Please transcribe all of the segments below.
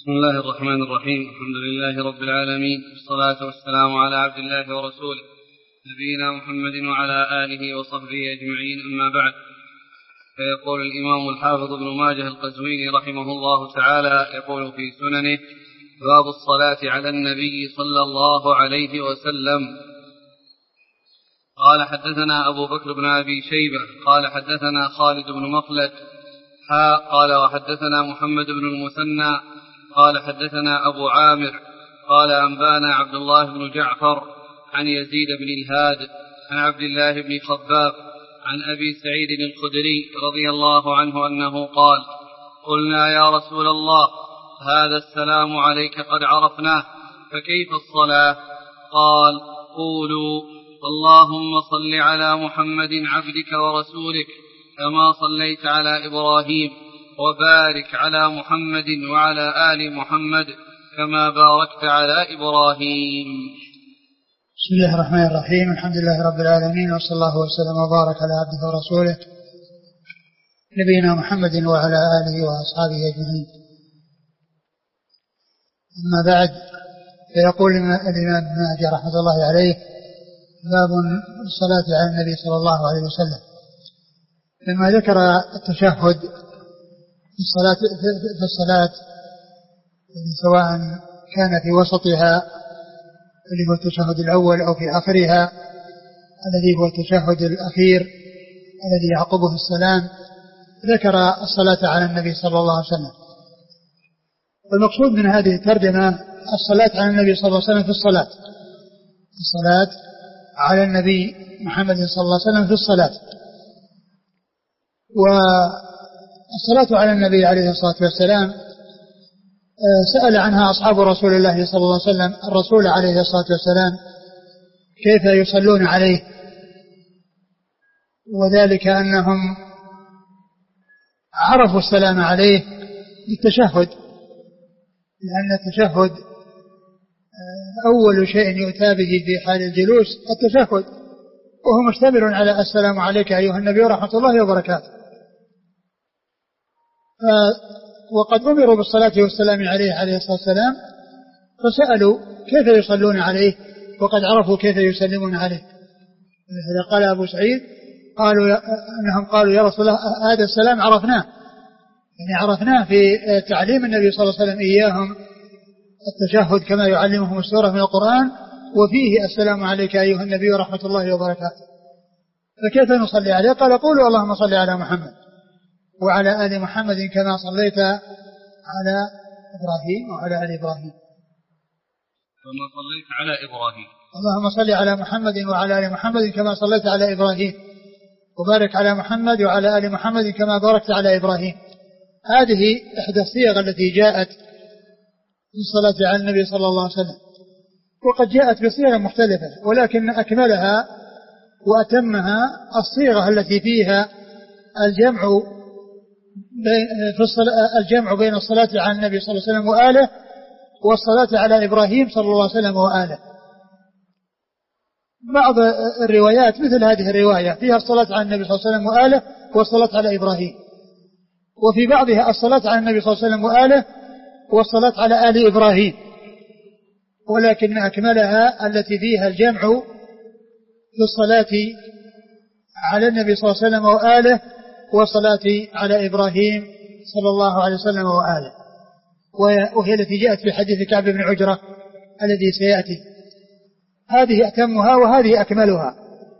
بسم الله الرحمن الرحيم. الحمد لله رب العالمين، والصلاة والسلام على عبد الله ورسوله نبينا محمد وعلى آله وصحبه أجمعين، أما بعد. فيقول الإمام الحافظ ابن ماجه القزويني رحمه الله تعالى يقول في سننه: باب الصلاة على النبي صلى الله عليه وسلم. قال حدثنا أبو بكر بن أبي شيبة قال حدثنا خالد بن مخلد قال وحدثنا محمد بن المثنى قال حدثنا أبو عامر قال أنبانا عبد الله بن جعفر عن يزيد بن الهاد عن عبد الله بن خباب عن أبي سعيد الخدري رضي الله عنه أنه قال: قلنا يا رسول الله هذا السلام عليك قد عرفناه، فكيف الصلاة؟ قال: قولوا اللهم صل على محمد عبدك ورسولك كما صليت على إبراهيم، وبارك على محمد وعلى آل محمد كما باركت على إبراهيم. بسم الله الرحمن الرحيم. الحمد لله رب العالمين، وصلى الله وسلم وبارك على عبده ورسوله نبينا محمد وعلى آله وأصحابه أجمعين. أما بعد، فيقول الإمام ابن ماجه رحمة الله عليه: باب الصلاة على النبي صلى الله عليه وسلم. لما ذكر التشهد في الصلاة سواء كان في وسطها الذي هو التشهد الأول أو في آخرها الذي هو التشهد الأخير الذي يعقبه السلام، ذكر الصلاة على النبي صلى الله عليه وسلم. والمقصود من هذه الترجمة الصلاة على النبي صلى الله عليه وسلم في الصلاة، الصلاة على النبي محمد صلى الله عليه وسلم في الصلاة. والصلاة على النبي عليه الصلاة والسلام سأل عنها أصحاب رسول الله صلى الله عليه وسلم الرسول عليه الصلاة والسلام كيف يصلون عليه، وذلك أنهم عرفوا السلام عليه بالتشهد، لأن التشهد أول شيء يؤتى به في حال الجلوس التشهد، وهو مشتمل على السلام عليك أيها النبي ورحمة الله وبركاته. وقد أمروا بالصلاة والسلام عليه عليه الصلاة والسلام، فسألوا كيف يصلون عليه وقد عرفوا كيف يسلمون عليه. إذا قال أبو سعيد أنهم قالوا يا رسول الله هذا السلام عرفناه، يعني عرفناه في تعليم النبي صلى الله عليه وسلم إياهم التشهد كما يعلمهم السورة من القرآن، وفيه السلام عليك أيها النبي ورحمة الله وبركاته، فكيف نصلي عليه؟ قال: قولوا اللهم صل على محمد وعلى آل محمد كما صليت على إبراهيم وعلى آل إبراهيم كما صليت على إبراهيم. اللهم صل على محمد وعلى آل محمد كما صليت على إبراهيم، وبارك على محمد وعلى آل محمد كما باركت على إبراهيم. هذه إحدى الصيغ التي جاءت في الصلاة على النبي صلى الله عليه وسلم، وقد جاءت بصيغ مختلفة، ولكن أكملها وأتمها الصيغة التي فيها الجمع بين الصلاة على النبي صلى الله عليه وسلم وآله والصلاة على إبراهيم صلى الله عليه وسلم وآله. بعض الروايات مثل هذه الرواية فيها الصلاة على النبي صلى الله عليه وسلم وآله والصلاة على إبراهيم، وفي بعضها الصلاة على النبي صلى الله عليه وسلم وآله والصلاة على آل إبراهيم، ولكن أكملها التي فيها الجمع في الصلاة على النبي صلى الله عليه وسلم وآله والصلاة على إبراهيم صلى الله عليه وسلم وآله، وهي التي جاءت في حديث كعب بن عجرة الذي سيأتي. هذه أتمها وهذه أكملها.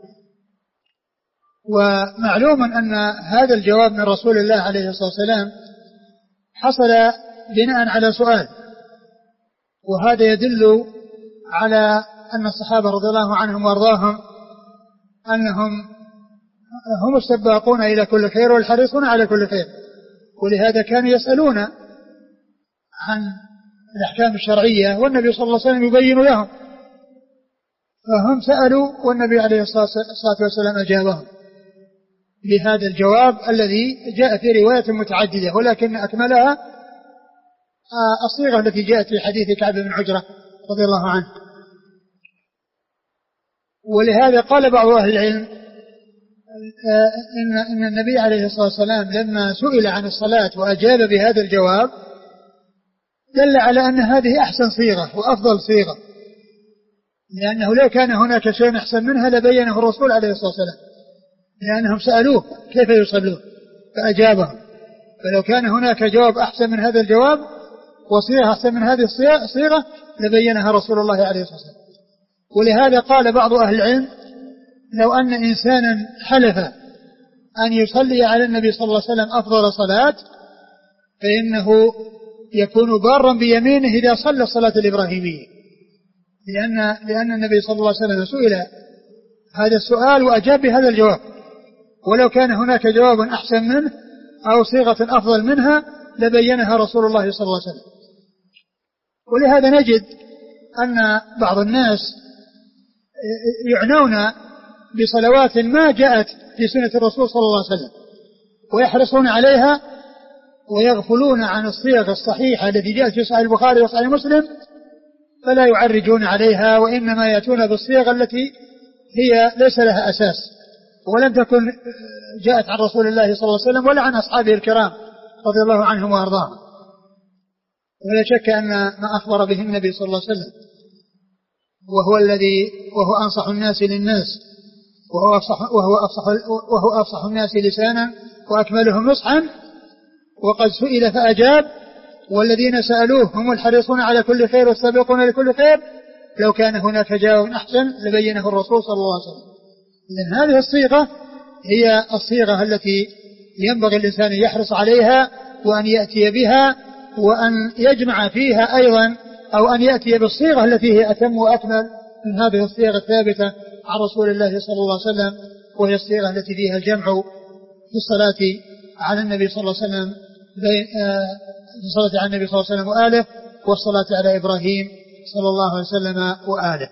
ومعلوم أن هذا الجواب من رسول الله عليه الصلاة والسلام حصل بناء على سؤال، وهذا يدل على أن الصحابة رضي الله عنهم وارضاهم أنهم هم السباقون إلى كل خير والحريصون على كل خير، ولهذا كانوا يسألون عن الأحكام الشرعية والنبي صلى الله عليه وسلم يبين لهم، فهم سألوا والنبي عليه الصلاة والسلام أجابهم بهذا الجواب الذي جاء في رواية متعددة، ولكن أكملها الصيغة التي جاءت في حديث كعب بن عجرة رضي الله عنه. ولهذا قال بعض أهل العلم إن النبي عليه الصلاة والسلام لما سئل عن الصلاة وأجاب بهذا الجواب دل على أن هذه أحسن صيغة وأفضل صيغة، لأنه لو كان هناك شيء أحسن منها لبينه الرسول عليه الصلاة والسلام، لأنهم سألوه كيف يصلون فأجابهم. فلو كان هناك جواب أحسن من هذا الجواب وصيغة أحسن من هذه الصيغة لبينها رسول الله عليه الصلاة والسلام. ولهذا قال بعض أهل العلم لو أن إنسانا حلف أن يصلي على النبي صلى الله عليه وسلم أفضل صلاة فإنه يكون بارا بيمينه إذا صلى الصلاة الإبراهيمية، لأن النبي صلى الله عليه وسلم سئل هذا السؤال وأجاب بهذا الجواب، ولو كان هناك جواب أحسن منه أو صيغة أفضل منها لبينها رسول الله صلى الله عليه وسلم. ولهذا نجد أن بعض الناس يعنون بصلوات ما جاءت في سنة الرسول صلى الله عليه وسلم ويحرصون عليها ويغفلون عن الصيغ الصحيحة التي جاءت في صحيح البخاري وصحيح مسلم، فلا يعرجون عليها وإنما يأتون بالصيغ التي هي ليس لها أساس ولم تكن جاءت عن رسول الله صلى الله عليه وسلم ولا عن أصحابه الكرام رضي الله عنهم وأرضاهم. ولا شك أن ما أخبر به النبي صلى الله عليه وسلم وهو أنصح الناس للناس وهو أفصح الناس لسانا وأكملهم نصحا، وقد سئل فأجاب، والذين سألوه هم الحريصون على كل خير والسابقون لكل خير، لو كان هناك جواب أحسن لبينه الرسول صلى الله عليه وسلم. إذن هذه الصيغة هي الصيغة التي ينبغي الإنسان يحرص عليها وأن يأتي بها وأن يجمع فيها أيضا أو أن يأتي بالصيغة التي هي أتم وأكمل من هذه الصيغة الثابتة عن رسول الله صلى الله عليه وسلم، وهي الصيغة التي فيها الجمع في الصلاة على النبي صلى الله عليه وسلم في الصلاة على النبي صلى الله عليه وسلم وآله والصلاة على إبراهيم صلى الله عليه وسلم وآله.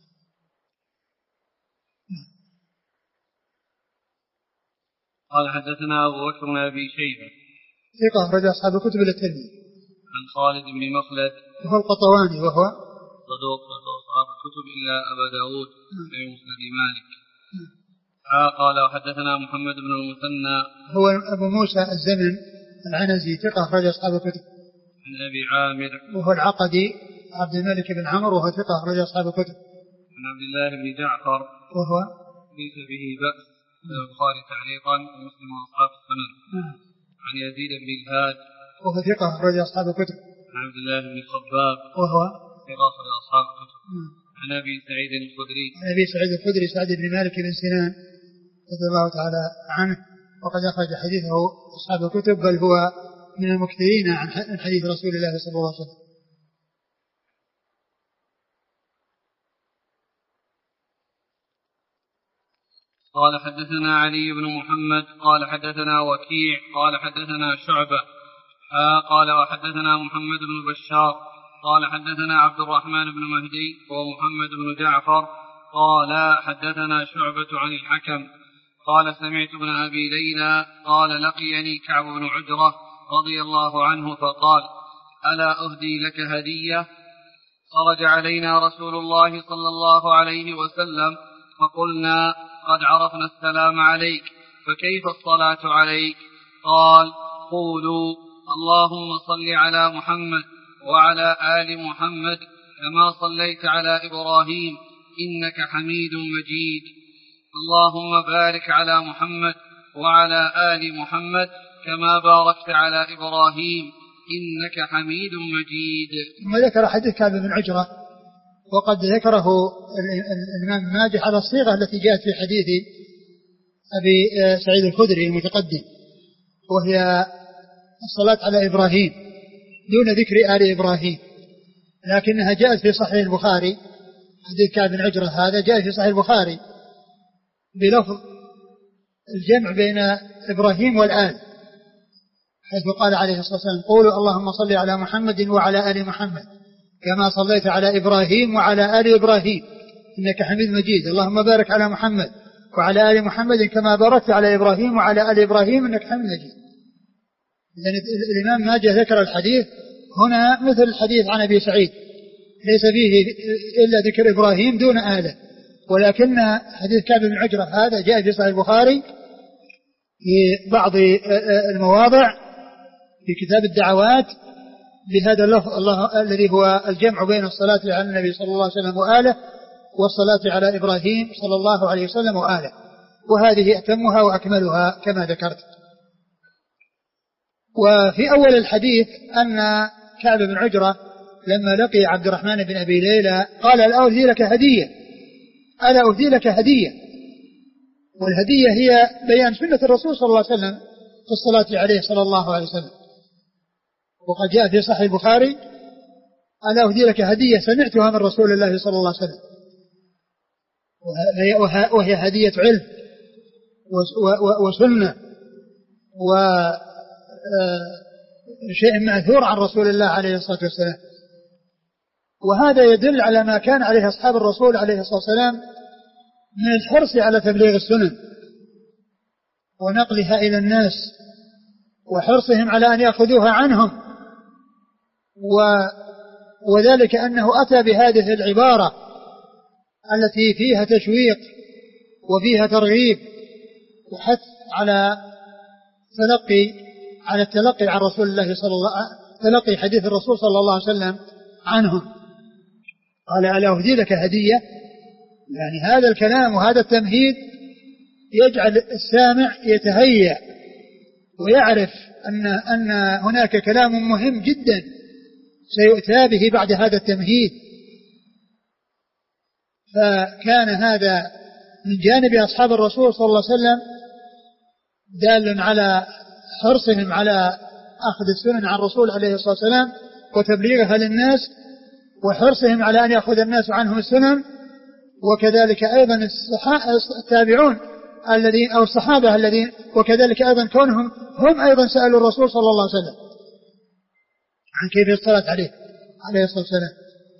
قال حدثنا أبو بكر بن أبي شيبة ثقة أخرج أصحاب الكتب الترمذي. عن خالد بن مخلد وهو القطواني وهو صدوق أصحاب الكتب إلا أبا داود في مسند مالك. قال وحدثنا محمد بن المثنى هو أبو موسى الزمن العنزي ثقة أخرج أصحاب الكتب. عن أبي عامر وهو العقدي عبد الملك بن عمرو وهو ثقة أخرج أصحاب الكتب. عن عبد الله بن جعفر وهو ليس به بأس البخاري تعليقا ومسلم وأصحاب السنن. عن يزيد بن الهاد وهو ثقة أخرج أصحاب الكتب. عن عبد الله بن الخباب وهو ثقة أخرج أصحاب الكتب. عن أبي سعيد الخدري عن أبي سعيد الخدري سعد بن مالك بن سنان رضي الله تعالى عنه، وقد أخرج حديثه أصحاب الكتب، بل هو من المكثرين عن حديث رسول الله صلى الله عليه وسلم. قال حدثنا علي بن محمد قال حدثنا وكيع قال حدثنا شعبة قال وحدثنا محمد بن بشار قال حدثنا عبد الرحمن بن مهدي ومحمد بن جعفر قال حدثنا شعبة عن الحكم قال سمعت ابن أبي ليلى قال لقيني كعب بن عجرة رضي الله عنه فقال ألا أهدي لك هدية؟ خرج علينا رسول الله صلى الله عليه وسلم فقلنا قد عرفنا السلام عليك فكيف الصلاة عليك؟ قال قولوا اللهم صل على محمد وعلى آل محمد كما صليت على إبراهيم إنك حميد مجيد، اللهم بارك على محمد وعلى آل محمد كما باركت على إبراهيم إنك حميد مجيد. ثم ذكر حديث كعب بن عجرة، وقد ذكره الإمام ماجه على الصيغة التي جاءت في حديث أبي سعيد الخدري المتقدم، وهي الصلاة على إبراهيم دون ذكر آل إبراهيم، لكنها جاءت في صحيح البخاري. حديث كعب بن عجرة هذا جاء في صحيح البخاري بلفظ الجمع بين إبراهيم والآل، حيث قال عليه الصلاة والسلام قولوا اللهم صل على محمد وعلى آل محمد كما صليت على إبراهيم وعلى آل إبراهيم إنك حميد مجيد، اللهم بارك على محمد وعلى آل محمد كما باركت على إبراهيم وعلى آل إبراهيم إنك حميد مجيد. إذن الإمام ماجه ذكر الحديث هنا مثل الحديث عن أبي سعيد، ليس فيه إلا ذكر إبراهيم دون آله، ولكن حديث كعب بن عجرة هذا جاء في صحيح البخاري في بعض المواضع في كتاب الدعوات بهذا اللفظ الله الذي هو الجمع بين الصلاة على النبي صلى الله عليه وسلم وآله والصلاة على إبراهيم صلى الله عليه وسلم وآله، وهذه أتمها وأكملها كما ذكرت. وفي أول الحديث أن كعب بن عجرة لما لقي عبد الرحمن بن أبي ليلى قال ألا أهدي لك هدية، ألا أهدي لك هدية، والهدية هي بيان سنة الرسول صلى الله عليه وسلم في الصلاة عليه صلى الله عليه وسلم. وقد جاء في صحيح البخاري ألا أهدي لك هدية سمعتها من رسول الله صلى الله عليه وسلم، وهي هدية علم وسنة وشيء مأثور عن رسول الله عليه الصلاة والسلام. وهذا يدل على ما كان عليه أصحاب الرسول عليه الصلاة والسلام من الحرص على تبليغ السنن ونقلها إلى الناس وحرصهم على أن يأخذوها عنهم، وذلك أنه أتى بهذه العبارة التي فيها تشويق وفيها ترغيب وحث على التلقي عن رسول الله تلقي حديث الرسول صلى الله عليه وسلم عنهم. قال ألا أهدي لك هدية، يعني هذا الكلام وهذا التمهيد يجعل السامع يتهيأ ويعرف أن هناك كلام مهم جدا سيؤتى به بعد هذا التمهيد. فكان هذا من جانب أصحاب الرسول صلى الله عليه وسلم دال على حرصهم على أخذ السنن عن الرسول عليه الصلاة والسلام وتبليغها للناس، وحرصهم على أن يأخذ الناس عنهم السنن، وكذلك أيضا التابعون الذين أو الصحابة الذين، وكذلك أيضا كونهم هم أيضا سألوا الرسول صلى الله عليه وسلم عن كيف الصلاة عليه الصلاة والسلام،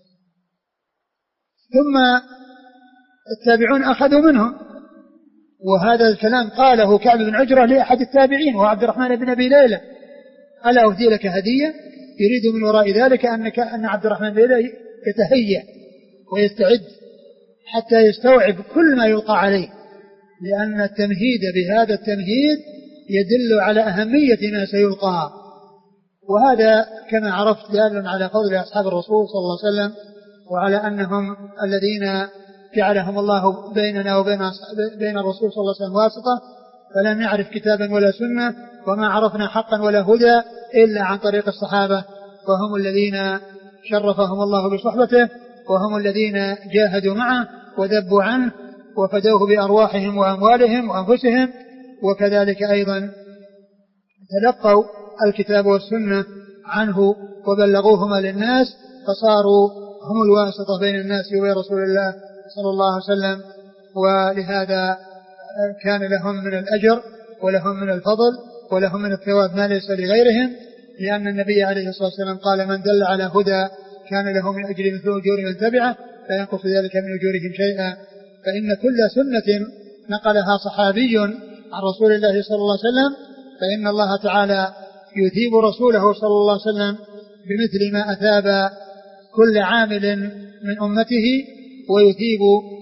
ثم التابعون أخذوا منهم. وهذا الكلام قاله كعب بن عجرة لأحد التابعين وهو عبد الرحمن بن أبي ليلى، ألا أهدي لك هدية، يريد من وراء ذلك أن عبد الرحمن بن أبي ليلى يتهيأ ويستعد حتى يستوعب كل ما يلقى عليه، لأن التمهيد بهذا التمهيد يدل على أهمية ما سيلقى. وهذا كما عرفت دال على قول أصحاب الرسول صلى الله عليه وسلم، وعلى أنهم الذين جعلهم الله بيننا وبين الرسول صلى الله عليه وسلم واسطة، فلم يعرف كتابا ولا سنة وما عرفنا حقا ولا هدى إلا عن طريق الصحابة، وهم الذين شرفهم الله بصحبته، وهم الذين جاهدوا معه وذبوا عنه وفدوه بأرواحهم وأموالهم وأنفسهم، وكذلك أيضا تلقوا الكتاب والسنة عنه وبلغوهما للناس، فصاروا هم الواسطة بين الناس وبين رسول الله صلى الله عليه وسلم. ولهذا كان لهم من الأجر ولهم من الفضل ولهم من الثواب ما ليس لغيرهم، لأن النبي عليه الصلاة والسلام قال من دل على هدى كان له من أجر مثل أجور من تبعه لا ينقص ذلك من أجورهم شيئا. فإن كل سنة نقلها صحابي عن رسول الله صلى الله عليه وسلم فإن الله تعالى يثيب رسوله صلى الله عليه وسلم بمثل ما أثاب كل عامل من أمته، ويثيب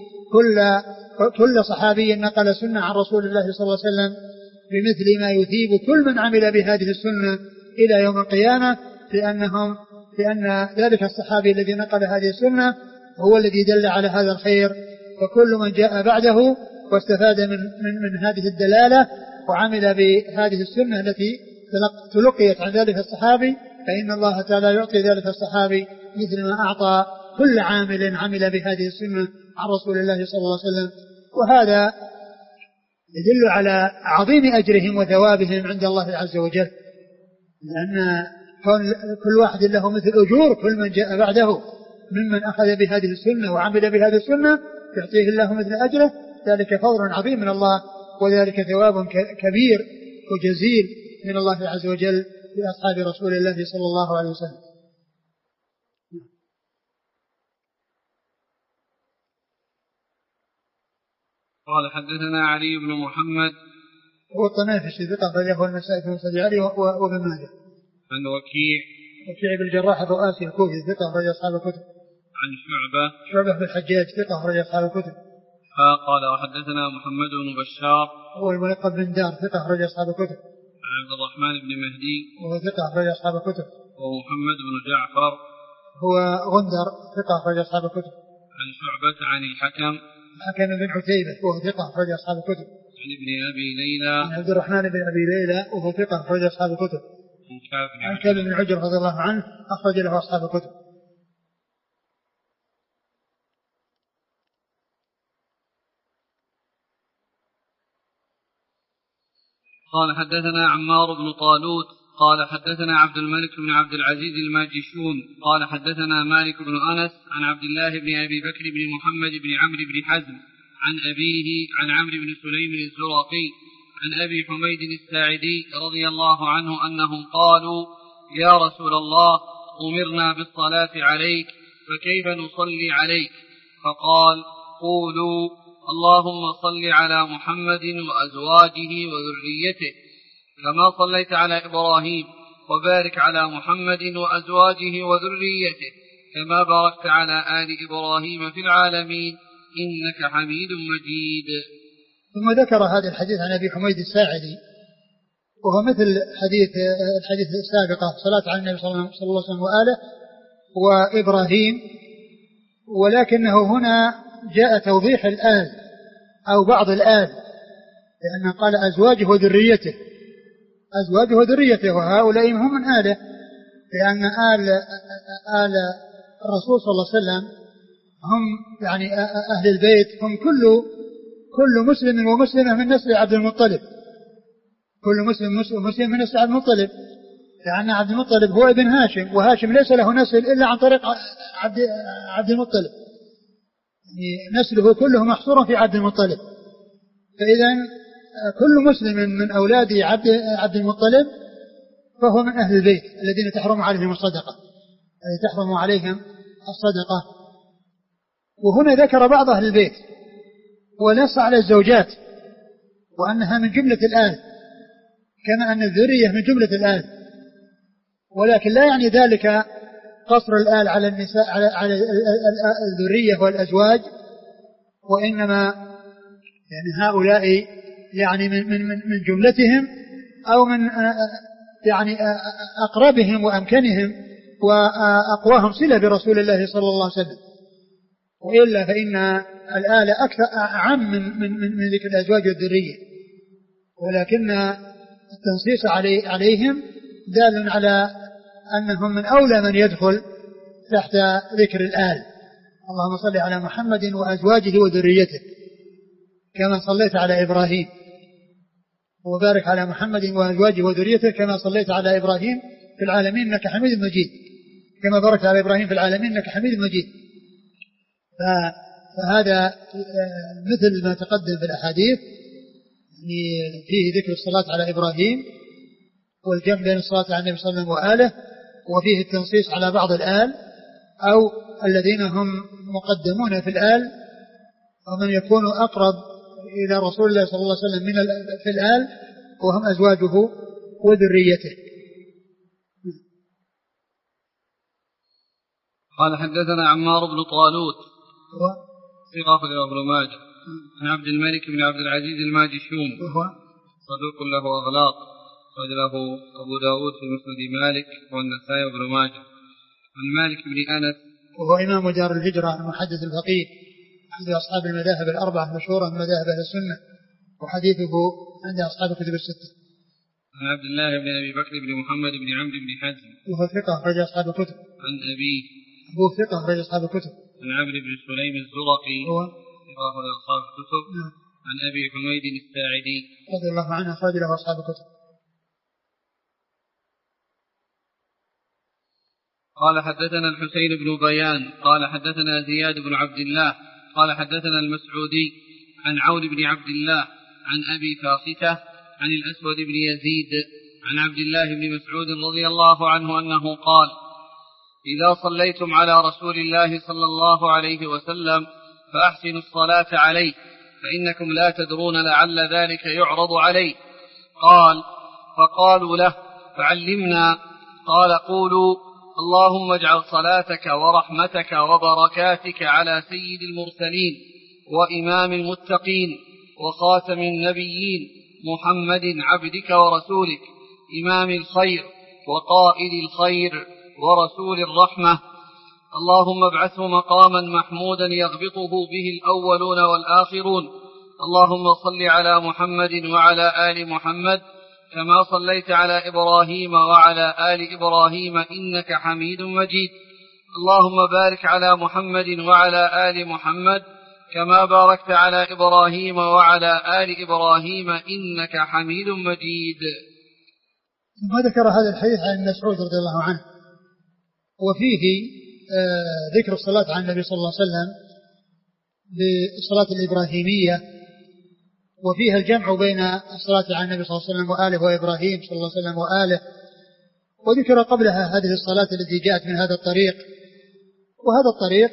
كل صحابي نقل سنة عن رسول الله صلى الله عليه وسلم بمثل ما يثيب كل من عمل بهذه السنة إلى يوم القيامة، لأن ذلك الصحابي الذي نقل هذه السنة هو الذي دل على هذا الخير. فكل من جاء بعده واستفاد من هذه الدلالة وعمل بهذه السنة التي تلقيت عن ذلك الصحابي فإن الله تعالى يعطي ذلك الصحابي مثل ما أعطى كل عامل عمل بهذه السنة عن رسول الله صلى الله عليه وسلم. وهذا يدل على عظيم أجرهم وثوابهم عند الله عز وجل، لأن كل واحد له مثل أجور كل من جاء بعده ممن أخذ بهذه السنة وعمل بهذه السنة يعطيه الله مثل أجره، ذلك فضل عظيم من الله، وذلك ثواب كبير وجزيل من الله عز وجل لأصحاب رسول الله صلى الله عليه وسلم. قال حدثنا علي بن محمد هو الطنافسي ثقة أخرجه النسائي في مسند علي وابن ماجه. عن وكيع بن الجراح الرؤاسي الكوفي ثقة أخرج أصحاب الكتب. عن شعبة بن الحجاج ثقة أخرج أصحاب الكتب. قال وحدثنا محمد بن بشار هو الملقب بن دار ثقة أخرج أصحاب الكتب. عن عبد الرحمن بن مهدي وهو ثقة أخرج أصحاب الكتب. ومحمد بن جعفر هو غندر ثقة أخرج أصحاب الكتب. عن شعبة عن الحكم بن عتيبة وهو ثقة أخرج أصحاب الكتب. عن ابن أبي ليلى عن عبد الرحمن بن أبي ليلى وهو ثقة أخرج أصحاب الكتب. عن كعب بن عجر رضي الله عنه أخرج له أصحاب الكتب. قال حدثنا عمار بن طالوت قال حدثنا عبد الملك بن عبد العزيز الماجشون قال حدثنا مالك بن أنس عن عبد الله بن أبي بكر بن محمد بن عمرو بن حزم عن أبيه عن عمرو بن سليم الزرقي عن أبي حميد الساعدي رضي الله عنه أنهم قالوا يا رسول الله أمرنا بالصلاة عليك فكيف نصلي عليك؟ فقال قولوا اللهم صل على محمد وأزواجه وذريته كما صليت على إبراهيم وبارك على محمد وأزواجه وذريته كما باركت على آل إبراهيم في العالمين إنك حميد مجيد. ثم ذكر هذا الحديث عن أبي حميد الساعدي وهو مثل الحديث السابقة صلاة على النبي صلى الله عليه وسلم وآله وإبراهيم، ولكنه هنا جاء توضيح الآل أو بعض الآل، لأنه قال أزواجه وذريته وهؤلاء هم من آله، لأن آل الرسول صلى الله عليه وسلم هم يعني أهل البيت هم كل مسلم ومسلمة من نسل عبد المطلب، كل مسلم ومسلم من نسل عبد المطلب، لأن عبد المطلب هو ابن هاشم، وهاشم ليس له نسل إلا عن طريق عبد المطلب، يعني نسله كله محصور في عبد المطلب. فإذا كل مسلم من أولاد عبد المطلب فهو من أهل البيت الذين تحرم عليهم الصدقة، وهنا ذكر بعض أهل البيت ونص على الزوجات وأنها من جملة الآل، كما أن الذرية من جملة الآل، ولكن لا يعني ذلك قصر الآل على النساء على الذرية والأزواج، وإنما يعني هؤلاء يعني من جملتهم أو من يعني أقربهم وأمكنهم وأقواهم صلة برسول الله صلى الله عليه وسلم، وإلا فإن الآل أكثر أعم من ذكر الأزواج والذرية، ولكن التنصيص عليهم دال على أنهم من أولى من يدخل تحت ذكر الآل. اللهم صل على محمد وأزواجه وذريته كما صليت على إبراهيم وبارك على محمد وأزواجه وذريته كما صليت على إبراهيم في العالمين إنك حميد مجيد، كما باركت على إبراهيم في العالمين إنك حميد مجيد. فهذا مثل ما تقدم في الأحاديث، فيه ذكر الصلاة على إبراهيم والجمع بين الصلاة على النبي صلى الله عليه وسلم وآله، وفيه التنصيص على بعض الآل أو الذين هم مقدمون في الآل ومن يكون أقرب إلى رسول الله صلى الله عليه وسلم في الآل وهم أزواجه وذريته. قال حدثنا عمار بن طالوت ثقة ابن ماجه عن عبد الملك بن عبد العزيز الماجشون صدوق له أغلاط وله أبو داود في مسند مالك والنسائي وابن ماجه. عن مالك بن أنس وهو إمام دار الهجرة المحدث الفقيه عند أصحاب المذاهب الأربعة مشهورا من مذاهب أهل السنة، وحديثه عند أصحاب الكتب الستة. عن عبد الله بن أبي بكر بن محمد بن عمرو بن حزم وهو ثقة أخرج أصحاب الكتب. عن أبيه أبوه ثقة أخرج أصحاب الكتب. عن عمرو بن سليم الزرقي هو ثقة أخرج أصحاب الكتب. عن أبي حميد الساعدي رضي الله عنه أخرج له أصحاب الكتب. قال حدثنا الحسين بن بيان قال حدثنا زياد بن عبد الله قال حدثنا المسعودي عن عون بن عبد الله عن أبي فاصتة عن الأسود بن يزيد عن عبد الله بن مسعود رضي الله عنه أنه قال إذا صليتم على رسول الله صلى الله عليه وسلم فأحسنوا الصلاة عليه فإنكم لا تدرون لعل ذلك يعرض عليه. قال فقالوا له فعلمنا. قال قولوا اللهم اجعل صلاتك ورحمتك وبركاتك على سيد المرسلين وإمام المتقين وخاتم النبيين محمد عبدك ورسولك إمام الخير وقائد الخير ورسول الرحمة. اللهم ابعثه مقاما محمودا يغبطه به الأولون والآخرون. اللهم صل على محمد وعلى آل محمد كما صليت على إبراهيم وعلى آل إبراهيم إنك حميد مجيد. اللهم بارك على محمد وعلى آل محمد كما باركت على إبراهيم وعلى آل إبراهيم إنك حميد مجيد. ثم ذكر هذا الحديث عن مسعود رضي الله عنه، وفيه ذكر الصلاة على النبي صلى الله عليه وسلم بالصلاة الإبراهيمية، وفيها الجمع بين الصلاة على النبي صلى الله عليه وسلم وآله وإبراهيم صلى الله عليه وسلم وآله. وذكر قبلها هذه الصلاة التي جاءت من هذا الطريق، وهذا الطريق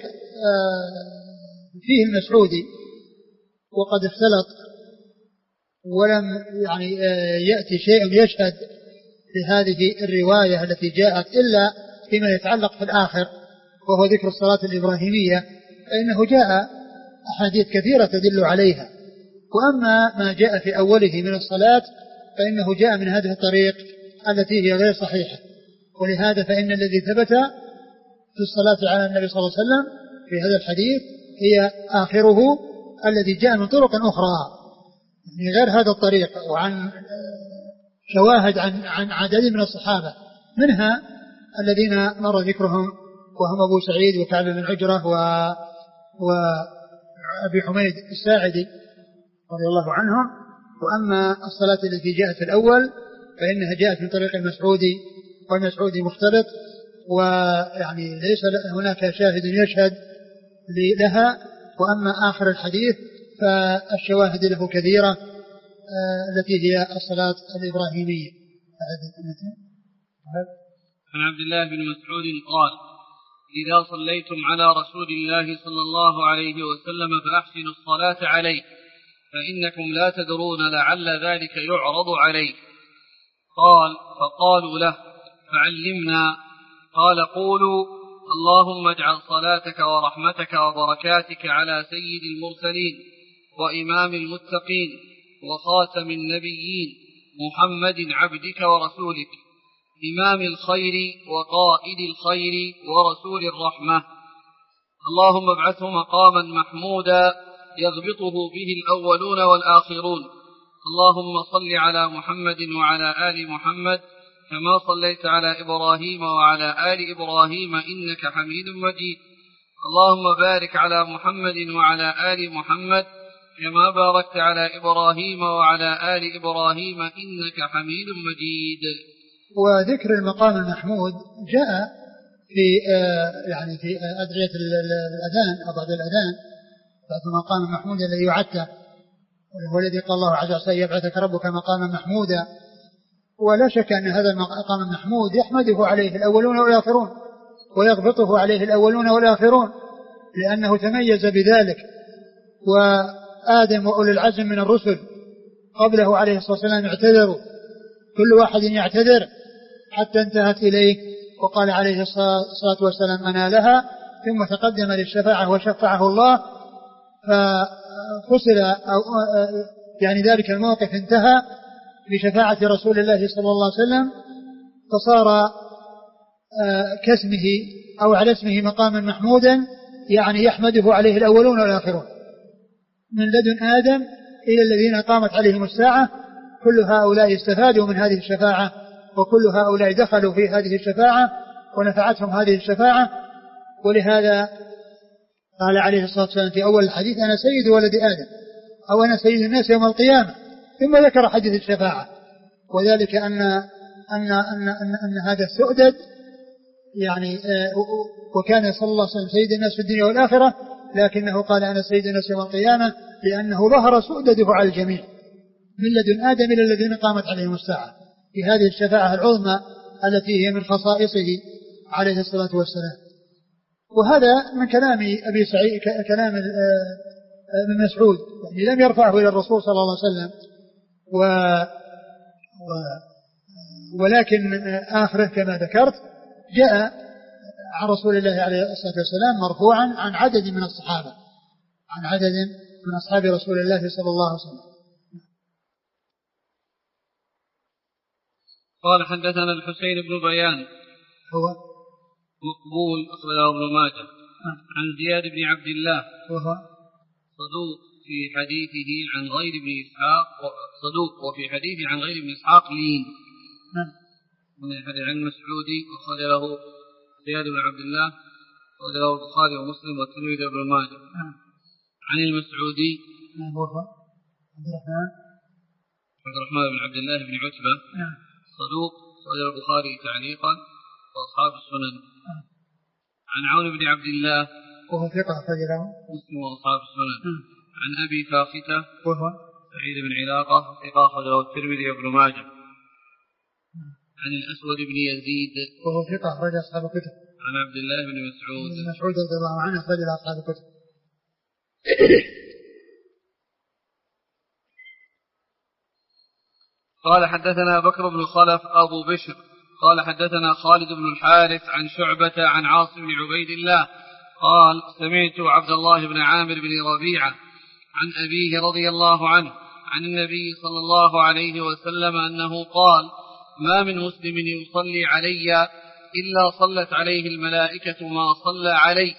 فيه المسعودي وقد اختلط ولم يأتي شيء يشهد لهذه الرواية التي جاءت إلا فيما يتعلق في الآخر وهو ذكر الصلاة الإبراهيمية، فإنه جاء أحاديث كثيرة تدل عليها. وأما ما جاء في أوله من الصلاة فإنه جاء من هذه الطريق التي هي غير صحيحة، ولهذا فإن الذي ثبت في الصلاة على النبي صلى الله عليه وسلم في هذا الحديث هي آخره الذي جاء من طرق أخرى يعني غير هذا الطريق، وعن شواهد عن عدد من الصحابة، منها الذين مر ذكرهم وهم أبو سعيد وكعب بن عجرة وأبي حميد الساعدي رضي الله عنهم. وأما الصلاة التي جاءت في الأول فإنها جاءت من طريق المسعودي، والمسعودي مختلط، ويعني ليس هناك شاهد يشهد لها. وأما آخر الحديث فالشواهد له كثيرة التي هي الصلاة الإبراهيمية. عن عبد الله بن مسعود قال: إذا صليتم على رسول الله صلى الله عليه وسلم فأحسنوا الصلاة عليه فإنكم لا تدرون لعل ذلك يعرض عليه. قال: فقالوا له: فعلمنا. قال: قولوا: اللهم اجعل صلاتك ورحمتك وبركاتك على سيد المرسلين وإمام المتقين وخاتم النبيين محمد عبدك ورسولك إمام الخير وقائد الخير ورسول الرحمة. اللهم ابعثه مقاما محمودا يغبطه به الأولون والآخرون. اللهم صل على محمد وعلى آل محمد كما صليت على إبراهيم وعلى آل إبراهيم إنك حميد مجيد. اللهم بارك على محمد وعلى آل محمد كما باركت على إبراهيم وعلى آل إبراهيم إنك حميد مجيد. وذكر المقام المحمود جاء في في أدعية الأذان أو بعد الأذان، بعد المقام المحمود الذي يعتى، وهو الذي قال الله عز وجل: يبعثك ربك مقاما محمودا. ولا شك أن هذا المقام المحمود يحمده عليه الأولون والآخرون، ويغبطه عليه الأولون والآخرون، لأنه تميز بذلك. وآدم وأولي العزم من الرسل قبله عليه الصلاة والسلام اعتذروا، كل واحد يعتذر حتى انتهت إليه، وقال عليه الصلاة والسلام: أنا لها، ثم تقدم للشفاعة وشفعه الله، ففصل ذلك الموقف انتهى بشفاعة رسول الله صلى الله عليه وسلم، فصار كاسمه أو على اسمه مقاما محمودا، يعني يحمده عليه الأولون والآخرون من لدن آدم إلى الذين قامت عليهم الساعة. كل هؤلاء استفادوا من هذه الشفاعة، وكل هؤلاء دخلوا في هذه الشفاعة ونفعتهم هذه الشفاعة. ولهذا قال عليه الصلاة والسلام في أول الحديث: أنا سيد ولد آدم، أو أنا سيد الناس يوم القيامة. ثم ذكر حديث الشفاعة، وذلك أن هذا السؤدد وكان صلى الله عليه وسلم سيد الناس في الدنيا والآخرة، لكنه قال: أنا سيد الناس يوم القيامة، لأنه ظهر سؤدده على الجميع من لدن آدم إلى الذين قامت عليهم الساعة في هذه الشفاعة العظمى التي هي من خصائصه عليه الصلاة والسلام. وهذا من كلام أبي سعيد، كلام ابن مسعود، لم يرفعه إلى الرسول صلى الله عليه وسلم، ولكن آخره كما ذكرت جاء عن رسول الله عليه الصلاة والسلام مرفوعا عن عدد من الصحابة، عن عدد من أصحاب رسول الله صلى الله عليه وسلم. قال حدثنا الحسين بن بيان هو مقبول أخرجه ابن ماجه عن زياد بن عبد الله وهو صدوق في حديثه عن غير ابن إسحاق صدوق وفي حديثه عن غير ابن إسحاق لين من الحديث عن المسعودي وأخرج له زياد بن عبد الله وأخرج له البخاري ومسلم والترمذي وابن ماجه عن المسعودي وهو عبد الرحمن بن عبد الله بن عتبة صدوق أخرج البخاري تعليقا وأصحاب السنن عن عون بن عبد الله وهو ثقة أخرج له مسلم وأصحاب السنن عن أبي فاختة وهو سعيد بن علاقة ثقة أخرج له الترمذي وابن ماجه عن الأسود بن يزيد وهو ثقة أخرج أصحاب الكتب عن عبد الله بن مسعود رضي الله عنه أخرج أصحاب الكتب. قال حدثنا بكر بن خلف أبو بشر قال حدثنا خالد بن الحارث عن شعبة عن عاصم بن عبيد الله قال سمعت عبد الله بن عامر بن ربيعة عن أبيه رضي الله عنه عن النبي صلى الله عليه وسلم أنه قال ما من مسلم يصلي علي إلا صلت عليه الملائكة ما صلى علي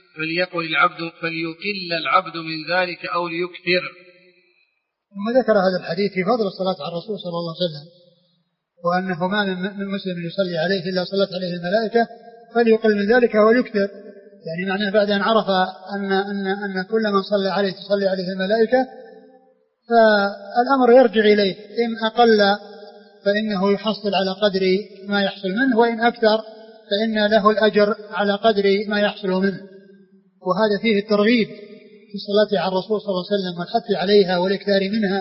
فليقل العبد من ذلك أو ليكثر. ثم ذكر هذا الحديث في فضل الصلاة على الرسول صلى الله عليه وسلم وأنه ما من مسلم يصلي عليه إلا صلت عليه الملائكة فليقل من ذلك وليكثر، يعني معناه بعد أن عرف أن كل من صلى عليه تصلي عليه الملائكة فالأمر يرجع إليه، إن أقل فإنه يحصل على قدر ما يحصل منه، وإن أكثر فإن له الأجر على قدر ما يحصل منه. وهذا فيه الترغيب في الصلاة على الرسول صلى الله عليه وسلم والحث عليها والإكثار منها،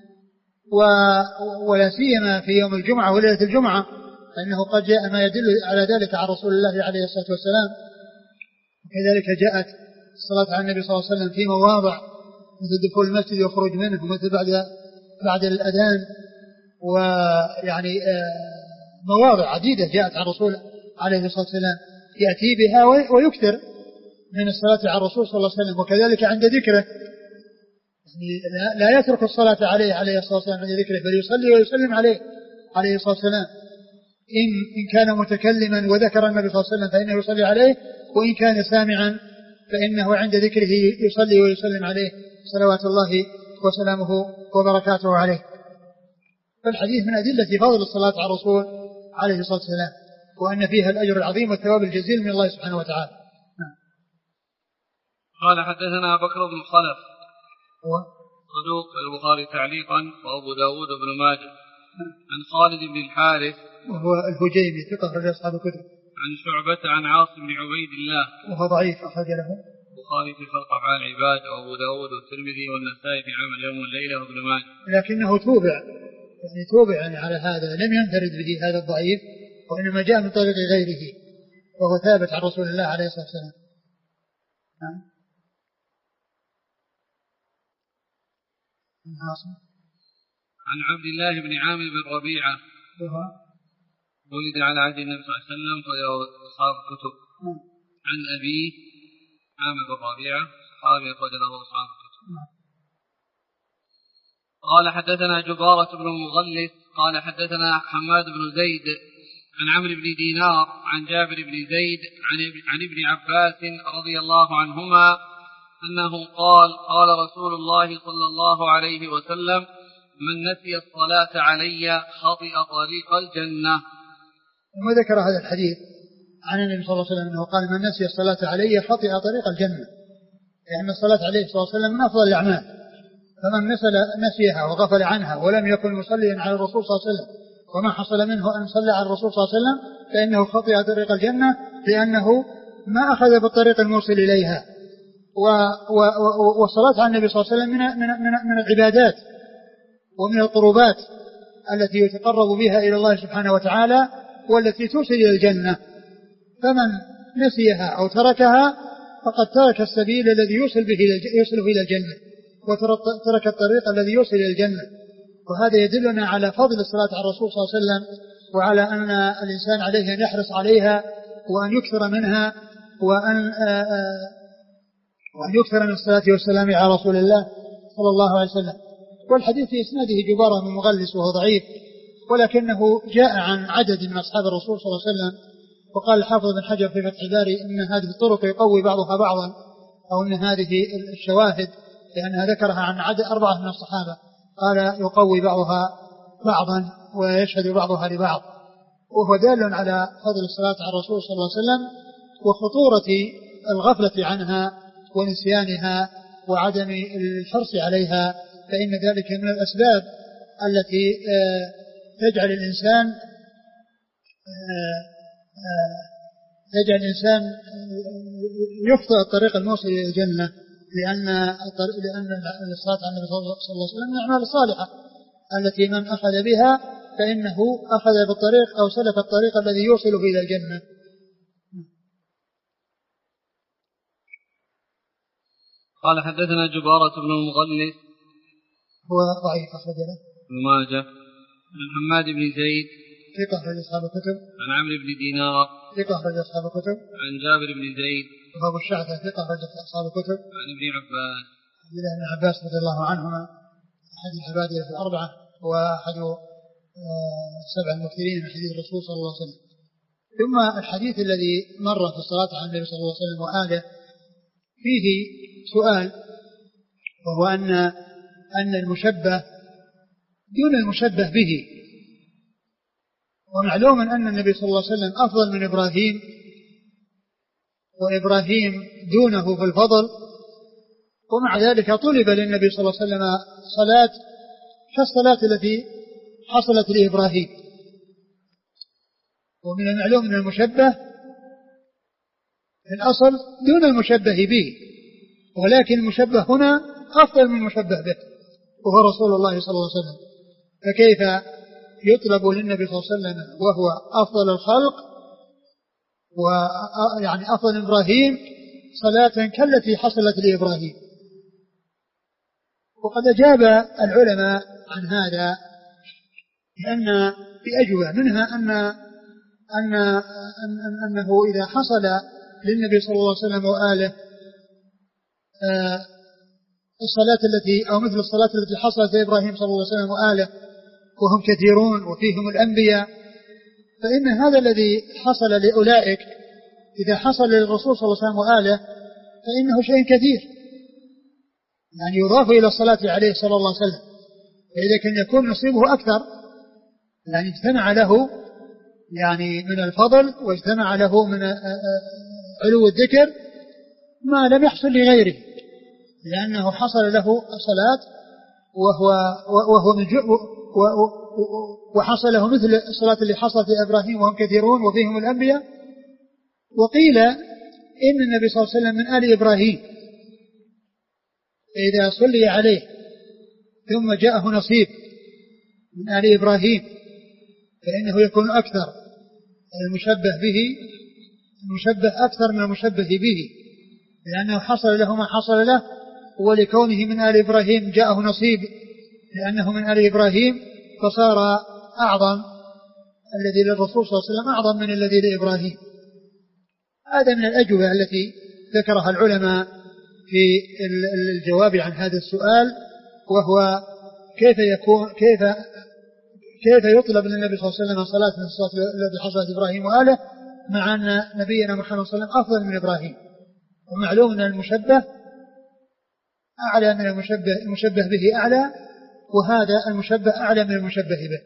ولا سيما في يوم الجمعة وليلة الجمعة، فإنه قد جاء ما يدل على ذلك عن رسول الله عليه الصلاة والسلام. وكذلك جاءت الصلاة على النبي صلى الله عليه وسلم في مواضع مثل دخول المسجد والخروج منه، ومثل بعد الأذان، ويعني مواضع عديدة جاءت عن الرسول عليه الصلاة والسلام يأتي بها ويكثر من الصلاة على الرسول صلى الله عليه وسلم. وكذلك عند ذكره، يعني لا يترك الصلاة عليه الصلاة والسلام عند ذكره، بل يصلي ويسلم عليه الصلاة والسلام. إن كان متكلما وذكر النبي صلى الله عليه وسلم فإنه يصلي عليه، وإن كان سامعا فإنه عند ذكره يصلي ويسلم عليه صلوات الله وسلامه وبركاته عليه. فالحديث من أدلة فضل الصلاة على الرسول عليه الصلاة والسلام، وأن فيها الأجر العظيم والثواب الجزيل من الله سبحانه وتعالى. قال حدثنا بكر بن خلف صدوق البخاري تعليقا وأبو داود بن ماجه عن خالد بن الحارث وهو الهجيمي ثقة أخرج أصحاب الكتب عن شعبة عن عاصم بن عبيد الله وهو ضعيف أخرج له البخاري في خلق أفعال العباد وأبو داود والترمذي والنسائي في عمل يوم والليلة وابن ماجه، لكنه توبع يعني على هذا، لم ينفرد به هذا الضعيف، وإنما جاء من طريق غيره وهو ثابت عن رسول الله عليه الصلاة والسلام. عن عبد الله بن عامر بن ربيعة ولد على عهد النبي صلى الله عليه وسلم وله أصحاب الكتب. عن أبيه عامر بن ربيعة صحابي أخرج له أصحاب الكتب. قال حدثنا جبارة بن مغلث قال حدثنا حماد بن زيد عن عمرو بن دينار عن جابر بن زيد عن ابن عباس رضي الله عنهما أنه قال رسول الله صلى الله عليه وسلم من نسي الصلاة علي خطئ طريق الجنة. وذكر هذا الحديث عن النبي صلى الله عليه وسلم أنه قال من نسي الصلاة علي خطئ طريق الجنة، لأن الصلاة عليه صلى الله عليه وسلم من أفضل الأعمال، فمن نسيها وغفل عنها ولم يكن مصليا على الرسول صلى الله عليه وسلم وما حصل منه أن صلى على الرسول صلى الله عليه وسلم فإنه خطئ طريق الجنة، لأنه ما أخذ بالطريق الموصل إليها. والصلاة على النبي صلى الله عليه وسلم من العبادات ومن القربات التي يتقرب بها إلى الله سبحانه وتعالى والتي توصل إلى الجنة، فمن نسيها أو تركها فقد ترك السبيل الذي يوصل إلى الجنة، وترك الطريق الذي يوصل إلى الجنة. وهذا يدلنا على فضل الصلاة على الرسول صلى الله عليه وسلم، وعلى أن الإنسان عليه أن يحرص عليها وأن يكثر منها، وأن يكثر من الصلاة والسلام على رسول الله صلى الله عليه وسلم. والحديث في إسناده جبارة بن مغلس وهو ضعيف ولكنه جاء عن عدد من أصحاب الرسول صلى الله عليه وسلم. وقال الحافظ بن حجر في فتح الباري إن هذه الطرق يقوي بعضها بعضا، أو إن هذه الشواهد لأنها ذكرها عن عدد 4 من الصحابة، قال يقوي بعضها بعضا ويشهد بعضها لبعض، وهو دال على فضل الصلاة على الرسول صلى الله عليه وسلم وخطورة الغفلة عنها ونسيانها وعدم الحرص عليها، فإن ذلك من الأسباب التي تجعل الإنسان يخطئ الطريق الموصل إلى الجنة، لأن الصلاة على النبي صلى الله عليه وسلم من الأعمال الصالحة التي من أخذ بها فإنه أخذ بالطريق أو سلك الطريق الذي يوصله إلى الجنة. قال حدثنا جبارة بن المغلس هو ضعيف أخرج له ابن ماجه. عن حماد بن زيد ثقة أخرج أصحاب الكتب. عن عمرو بن دينار ثقة أخرج أصحاب الكتب. عن جابر بن زيد وأبو الشعثة ثقة أخرج أصحاب الكتب. عن ابن عباس عبد الله بن عباس رضي الله عنهما أحد العبادلة الأربعة وأحد 7 المكثرين من حديث الرسول صلى الله عليه وسلم. ثم الحديث الذي مر في الصلاة على النبي صلى الله عليه وسلم وآله فيه سؤال، وهو أن المشبه دون المشبه به، ومعلوم أن النبي صلى الله عليه وسلم أفضل من إبراهيم، وإبراهيم دونه في الفضل، ومع ذلك طلب للنبي صلى الله عليه وسلم صلاة كالصلاة التي حصلت لإبراهيم. ومن المعلوم أن المشبه في الأصل دون المشبه به، ولكن المشبه هنا أفضل من المشبه به وهو رسول الله صلى الله عليه وسلم، فكيف يطلب للنبي صلى الله عليه وسلم وهو أفضل الخلق ويعني أفضل إبراهيم صلاة كالتي حصلت لإبراهيم؟ وقد أجاب العلماء عن هذا بأجوبة، منها أنه إذا حصل للنبي صلى الله عليه وسلم وآله الصلاة التي أو مثل الصلاة التي حصلت لإبراهيم صلى الله عليه وسلم وآله وهم كثيرون وفيهم الأنبياء، فإن هذا الذي حصل لأولئك إذا حصل للرسول صلى الله عليه وسلم وآله فإنه شيء كثير، يعني يضاف إلى الصلاة عليه صلى الله عليه وسلم، فإذا كان يكون نصيبه أكثر يعني اجتمع له يعني من الفضل واجتمع له من علو الذكر ما لم يحصل لغيره، لأنه حصل له الصلاة وحصل له مثل الصلاة اللي حصلت لإبراهيم وهم كثيرون وفيهم الأنبياء. وقيل إن النبي صلى الله عليه وسلم من آل إبراهيم، إذا صلي عليه ثم جاءه نصيب من آل إبراهيم فإنه يكون أكثر المشبه أكثر من المشبه به، لأنه حصل له ما حصل له، ولكونه من آل إبراهيم جاءه نصيب لأنه من آل إبراهيم فصار أعظم، الذي للرسول صلى الله عليه وسلم أعظم من الذي لإبراهيم. هذا من الأجوبة التي ذكرها العلماء في الجواب عن هذا السؤال، وهو كيف يطلب للنبي صلى الله عليه وسلم صلاة من الصلاة التي حصلت إبراهيم وآله مع أن نبينا محمد صلى الله عليه وسلم أفضل من إبراهيم. ومعلوم أن المشبه أعلى من المشبه به أعلى، وهذا المشبه أعلى من المشبه به،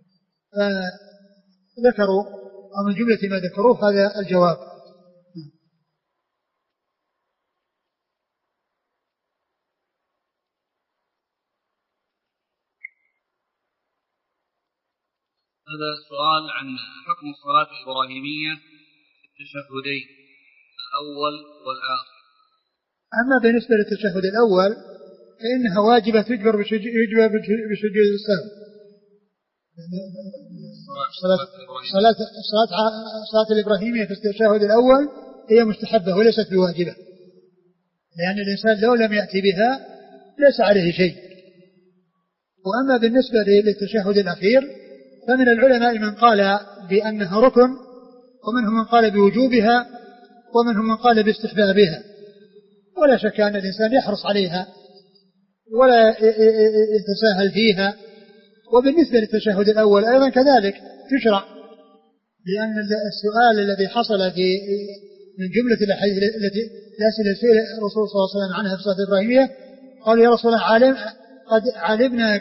ذكروا ومن جملة ما ذكروه هذا الجواب. هذا سؤال عن حكم الصلاة الإبراهيمية في التشهدين الأول والآخر. أما بالنسبة للتشهد الأول فإنها واجبة تجبر بسجود السهو. الصلاة الإبراهيمية في التشهد الأول هي مستحبة وليست بواجبة، لأن الإنسان لو لم يأتي بها ليس عليه شيء. وأما بالنسبة للتشهد الأخير فمن العلماء من قال بأنها ركن، ومنهم من قال بوجوبها، ومنهم من قال باستحبابها، ولا شك أن الإنسان يحرص عليها ولا يتساهل فيها، وبالنسبة للتشهد الأول أيضا كذلك تشرع، لأن السؤال الذي حصل في من جملة الأسئلة سئل الرسول صلى الله عليه وسلم عنها في الصلاة الإبراهيمية، قالوا يا رسول الله قد علمنا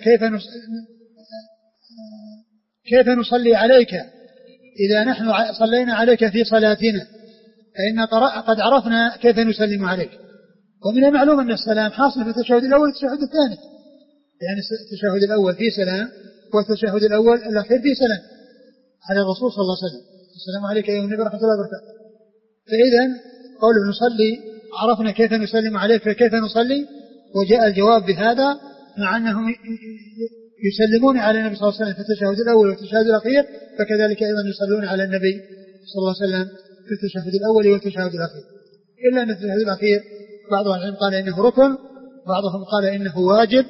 كيف نصلي عليك إذا نحن صلينا عليك في صلاتنا، فإن قد عرفنا كيف نسلم عليك. ومن المعلوم أن السلام حاصل في التشهد الأول والتشهد الثاني، يعني التشهد الأول فيه سلام والتشهد الأول الأخير فيه سلام على الرسول صلى الله عليه وسلم، السلام عليك أيها النبي ورحمة الله وبركاته. فإذا قوله نصلي عرفنا كيف نسلم عليك فكيف نصلي، وجاء الجواب بهذا مع أنهم يسلمون على النبي صلى الله عليه وسلم في التشهد الأول والتشهد الأخير، فكذلك أيضا يصلون على النبي صلى الله عليه وسلم في التشهد الأول والتشهد الأخير، إلا أن التشهد الأخير بعض العلماء قال إنه ركن، بعضهم قال إنه واجب.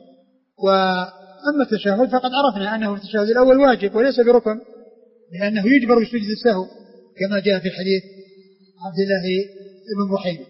وأما التشهد فقد عرفنا أنه التشهد الأول واجب وليس بركن، لأنه يجبر بسجود السهو كما جاء في حديث عبد الله بن بحيرة.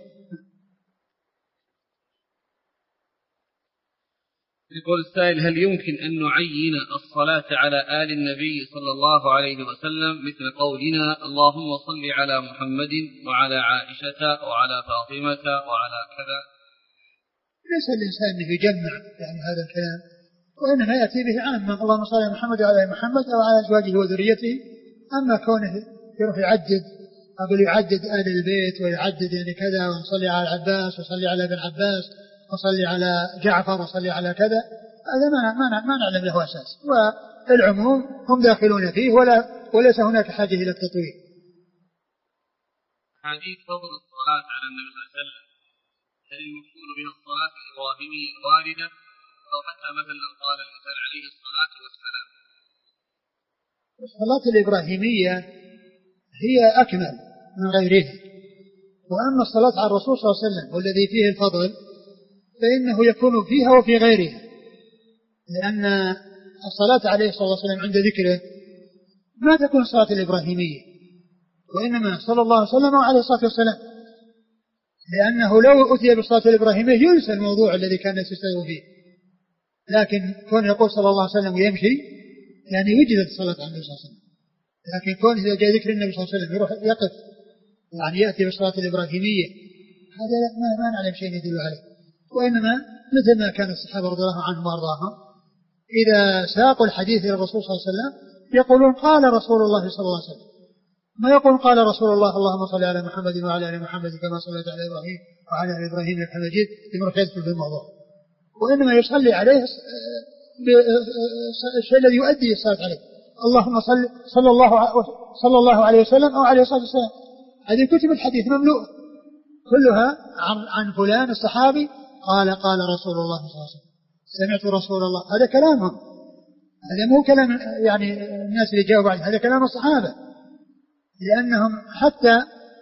يقول السائل: هل يمكن أن نعين الصلاة على آل النبي صلى الله عليه وسلم مثل قولنا اللهم صل على محمد وعلى عائشة وعلى فاطمة وعلى كذا؟ ليس الإنسان أنه يجمع يعني هذا الكلام، وإنما يأتي به عامة، اللهم صل على محمد وعلى محمد أو على أزواجه وذريته. أما كونه يروح يعدد آل البيت ويعدد يعني كذا، ونصلي على العباس وصلي على ابن عباس وصلي على جعفر وصلي على كذا، هذا ما نعلم له أساس، والعموم هم داخلون فيه وليس هناك حاجة إلى التطويل. حديث فضل الصلاة على النبي صلى الله عليه وسلم، هل المقصود بها الصلاة الإبراهيمية الواردة أو حتى مثلا قال الإنسان عليه الصلاة والسلام؟ الصلاة الإبراهيمية هي أكمل من غيرها، وأما الصلاة على الرسول صلى الله عليه وسلم والذي فيه الفضل فإنه يكون فيها وفي غيرها، لأن الصلاة عليه صلى الله عليه وسلم عند ذكره ما تكون الصلاة الإبراهيمية، وإنما صلى الله عليه وسلم وعليه الصلاة والسلام، لأنه لو أتي بالصلاة الإبراهيمية ينسى الموضوع الذي كان يستوي فيه، لكن كون يقول صلى الله عليه وسلم ويمشي يعني وجدت الصلاة على النبي صلى الله عليه وسلم. لكن كون إذا جاء ذكر النبي صلى الله عليه وسلم يروح يقف يعني يأتي بالصلاة الإبراهيمية، هذا ما نعلم شيء يدل عليه. وإنما مثل ما كان الصحابة رضي الله عنهم وارضاهم إذا ساقوا الحديث إلى الرسول صلى الله عليه وسلم يقولون قال رسول الله صلى الله عليه وسلم، ما يقول قال رسول الله اللهم صل على محمد وعلى آل محمد كما صليت على إبراهيم وعلى آل إبراهيم إنك حميد مجيد، يمرح يذكر في الموضوع، وإنما يصلي عليه بالشيء الذي يؤدي الصلاة عليه، اللهم صلى الله عليه وسلم أو عليه الصلاة والسلام. هذه كتب الحديث مملوءة كلها عن فلان الصحابي قال رسول الله صلى الله عليه وسلم، سمعت رسول الله، هذا كلامهم، هذا مو كلام يعني الناس اللي جاءوا بعد، هذا كلام الصحابة، لأنهم حتى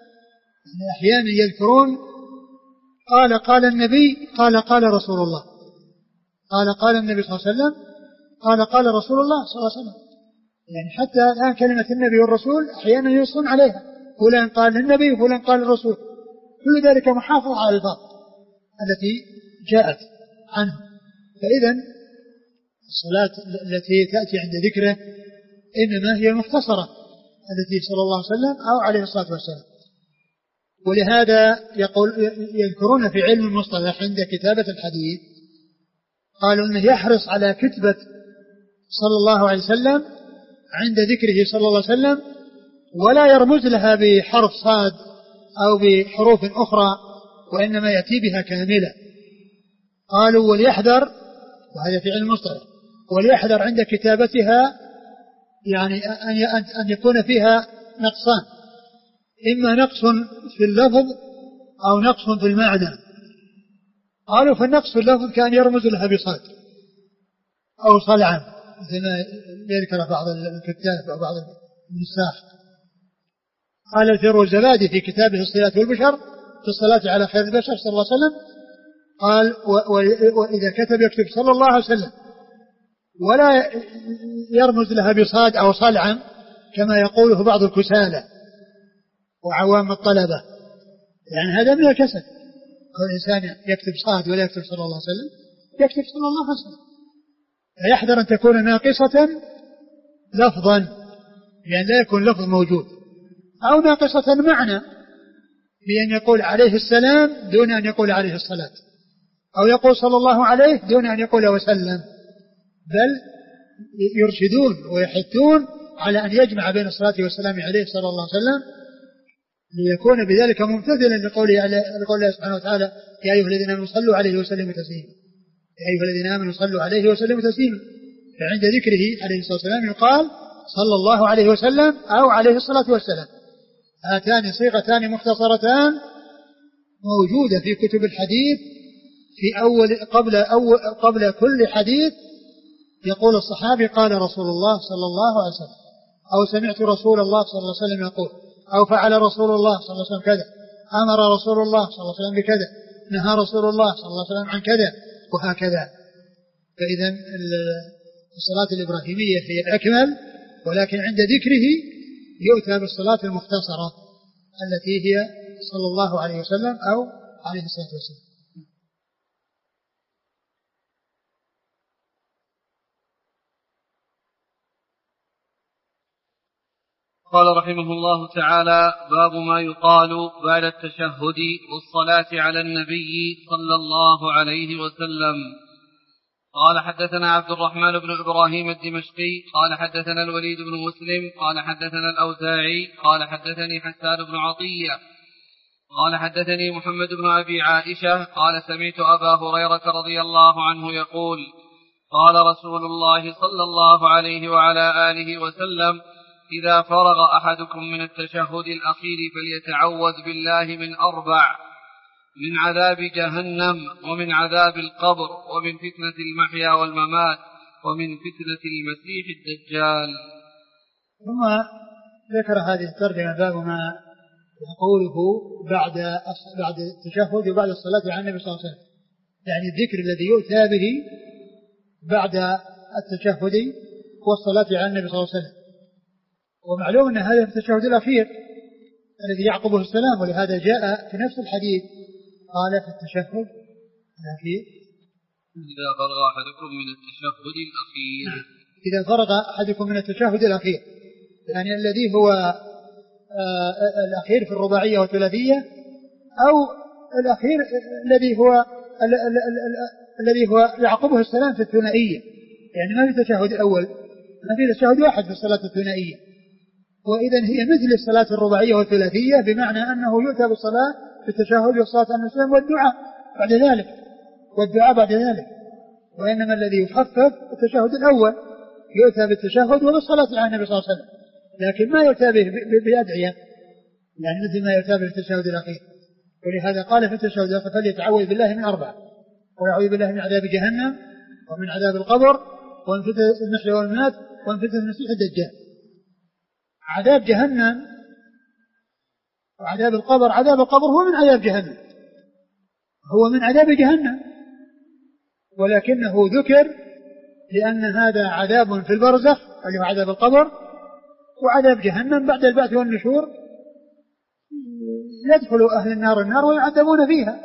أحيانا يذكرون قال النبي قال رسول الله، قال النبي صلى الله عليه وسلم قال رسول الله صلى الله عليه وسلم، يعني حتى الآن كلمة النبي والرسول أحيانا يوصون عليها، فلان قال للنبي وفلان قال للرسول، كل ذلك محافظ على الألفاظ التي جاءت عنه. فإذا الصلاة التي تأتي عند ذكره إنما هي المختصرة التي صلى الله عليه وسلم أو عليه الصلاة والسلام. ولهذا يذكرون في علم المصطلح عند كتابة الحديث قالوا أنه يحرص على كتبة صلى الله عليه وسلم عند ذكره صلى الله عليه وسلم، ولا يرمز لها بحرف صاد أو بحروف أخرى، وإنما يأتي بها كاملة. قالوا وليحذر، وهذا في علم المصطلح، وليحذر عند كتابتها يعني أن يكون فيها نقصان، إما نقص في اللفظ أو نقص في المعنى. قالوا فالنقص في اللفظ كان يرمز لها بصاد أو صلعا، مثل ما يذكر بعض الكتاب أو بعض النساخ. قال الفيروزبادي في كتابه الصلاة والبشر في الصلاة على خير البشر صلى الله عليه وسلم، قال وإذا كتب يكتب صلى الله عليه وسلم ولا يرمز لها بصاد أو صلعا كما يقوله بعض الكسالى وعوام الطلبة، يعني هذا من الكسل، كل إنسان يكتب صاد ولا يكتب صلى الله عليه وسلم، يكتب صلى الله عليه وسلم، فيحذر أن تكون ناقصة لفظا لأن لا يكون لفظ موجود، أو ناقصة معنى بأن يقول عليه السلام دون أن يقول عليه الصلاة، أو يقول صلى الله عليه دون أن يقول وسلم، بل يرشدون ويحثون على أن يجمع بين الصلاة والسلام عليه صلى الله عليه وسلم ليكون بذلك ممتثلا لقول الله سبحانه وتعالى يا أيها الذين آمنوا صلوا عليه وسلموا تسليما، يا أيها الذين آمنوا صلوا عليه وسلموا تسليما. فعند ذكره عليه الصلاة والسلام يقال صلى الله عليه وسلم أو عليه الصلاة والسلام. هاتان صيغتان مختصرتان موجودة في كتب الحديث في قبل كل حديث يقول الصحابي قال رسول الله صلى الله عليه وسلم، أو سمعت رسول الله صلى الله عليه وسلم يقول، أو فعل رسول الله صلى الله عليه وسلم كذا، أمر رسول الله صلى الله عليه وسلم بكذا، نهى رسول الله صلى الله عليه وسلم عن كذا، وهكذا. فإذا الصلاة الإبراهيمية هي الأكمل، ولكن عند ذكره يؤتى بالصلاة المختصرة التي هي صلى الله عليه وسلم أو عليه الصلاة والسلام. قال رحمه الله تعالى: باب ما يقال بعد التشهد والصلاة على النبي صلى الله عليه وسلم. قال حدثنا عبد الرحمن بن إبراهيم الدمشقي قال حدثنا الوليد بن مسلم قال حدثنا الأوزاعي قال حدثني حسان بن عطية قال حدثني محمد بن أبي عائشة قال سمعت أبا هريرة رضي الله عنه يقول: قال رسول الله صلى الله عليه وعلى آله وسلم: إذا فرغ أحدكم من التشهد الأخير فليتعوذ بالله من 4: من عذاب جهنم، ومن عذاب القبر، ومن فتنة المحيا والممات، ومن فتنة المسيح الدجال. ثم ذكر هذه الترجمة باب ما يقوله بعد التشهد وبعد الصلاة على النبي صلى الله عليه وسلم، يعني الذكر الذي يؤتى به بعد التشهد والصلاة على النبي صلى الله عليه وسلم. ومعلوم أن هذا التشهد الأخير الذي يعقبه السلام، ولهذا جاء في نفس الحديث قال في التشهد الأخير: إذا فرغ أحدكم من التشهد الأخير. إذا فرغ أحدكم من التشهد الأخير، يعني الذي هو الأخير في الرباعية والثلاثية، أو الأخير الذي هو يعقبه السلام في الثنائية، يعني ما في تشهد أول، ما في تشهد واحد في الصلاة الثنائية. وإذا هي مثل الصلاة الرباعية والثلاثية، بمعنى أنه يؤتى بالصلاة في التشهد والصلاة على النبي والدعاء بعد ذلك. وإنما الذي يخفف التشهد الأول، يؤتى بالتشهد وبالصلاة على النبي صلى الله عليه وسلم، لكن ما يؤتى بأدعية، يعني مثل ما يؤتى بالتشهد الأخير. ولهذا قال في التشهد الأخير: فليتعوذ بالله من 4: ويعوذ بالله من عذاب جهنم، ومن عذاب القبر، ومن فتنة المحيا والممات، ومن فتنة المسيح الدجال. عذاب جهنم وعذاب القبر، عذاب القبر هو من عذاب جهنم، هو من عذاب جهنم، ولكنه ذكر لأن هذا عذاب في البرزخ اللي هو عذاب القبر، وعذاب جهنم بعد البعث والنشور يدخل أهل النار النار ويعذبون فيها.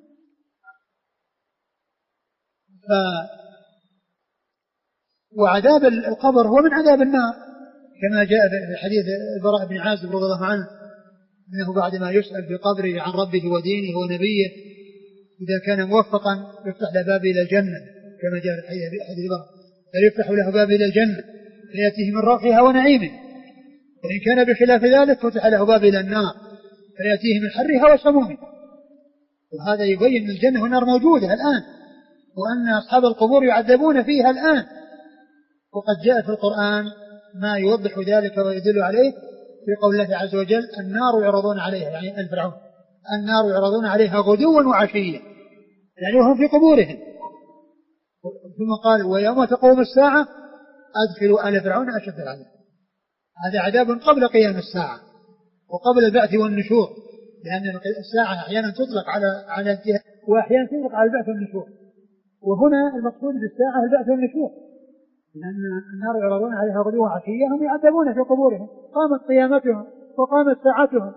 وعذاب القبر هو من عذاب النار، كما جاء في حديث البراء بن عازب رضي الله عنه أنه بعد ما يسأل في قبره عن ربه ودينه ونبيه إذا كان موفقا يفتح له باب إلى الجنة، كما جاء في حديث البراء: فيفتح له باب إلى الجنة فيأتيه من روحها ونعيمه، وإن كان بخلاف ذلك فتح له باب إلى النار فيأتيه من حرها وسمومها. وهذا يبين أن الجنة والنار موجودة الآن، وأن أصحاب القبور يعذبون فيها الآن. وقد جاء في القرآن ما يوضح ذلك ويدل عليه في قول الله عز وجل: النار يعرضون عليها، يعني الفرعون، النار يعرضون عليها غدوا وعشيا، يعني وهم في قبورهم. ثم قال: ويوم تقوم الساعة أدخلوا آل فرعون أشد العذاب. هذا عذاب قبل قيام الساعة وقبل البعث والنشور، لأن الساعة أحيانا تطلق على الجهة وأحيانا تطلق على البعث والنشور، وهنا المقصود بالساعة البعث والنشور، لأن النار يعرضون عليها غدوا وعشيا، هم يعذبون في قبورهم، قامت قيامتهم وقامت ساعتهم،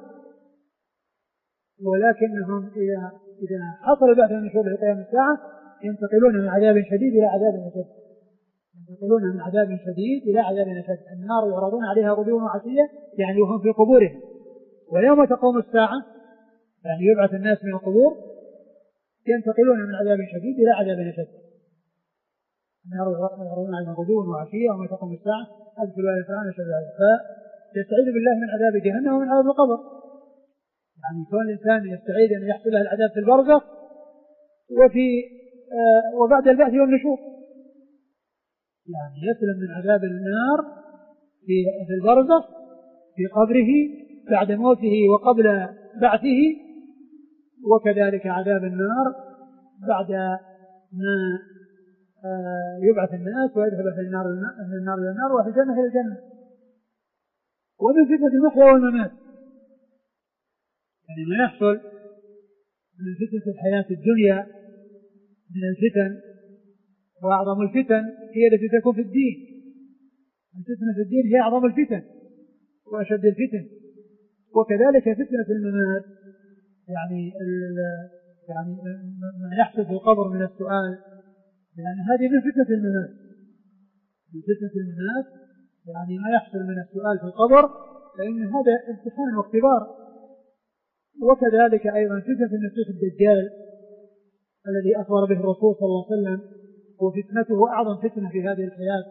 ولكنهم إذا حصل البعث والنشور في قيام الساعة ينتقلون من عذاب شديد إلى عذاب شديد. ينتقلون من عذاب شديد إلى عذاب أشد. النار يعرضون عليها غدوا وعشيا يعني وهم في قبورهم. ويوم تقوم الساعة يعني يبعث الناس من القبور ينتقلون من عذاب شديد إلى عذاب أشد. النار يعرضون عليها غدوا وعشيا ويوم تقوم الساعة أدخلوا آل فرعون أشد العذاب. فيستعيذ بالله من عذاب جهنم ومن عذاب القبر. يعني كون الإنسان يستعيذ أن يحصل له العذاب في البرزخ وبعد البعث والنشور، يعني يسلم من عذاب النار في البرزخ في قبره بعد موته وقبل بعثه، وكذلك عذاب النار بعد ما يبعث الناس ويدخل في النار إلى النار وفي الجنة إلى الجنة. ومن فتنة المحيا والممات يعني ما يحصل من فتنة الحياة الدنيا من الفتن، وأعظم الفتن هي التي تكون في الدين. الفتنة في الدين هي أعظم الفتن وأشد الفتن. وكذلك فتنة الممات يعني ما يحصل في القبر من السؤال، لأن هذه من فتنة الممات. من فتنة الممات يعني ما يحصل من السؤال في القبر، فإن هذا امتحان واختبار. وكذلك أيضا فتنة المسيح الدجال الذي أخبر به الرسول صلى الله عليه وسلم، وفتنته أعظم فتنة في هذه الحياة.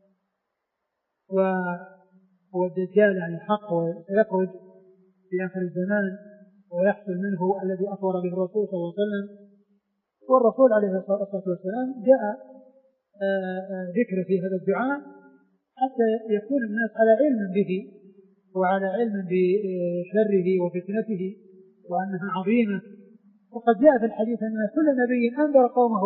والدجال يعني حق ويخرج في آخر الزمان ويحصل منه الذي أخبر به الرسول صلى الله عليه وسلم. والرسول عليه الصلاة والسلام جاء ذكر في هذا الدعاء حتى يكون الناس على علم به وعلى علم بشره وفتنته وأنها عظيمة. وقد جاء في الحديث أن كل نبي أنذر قومه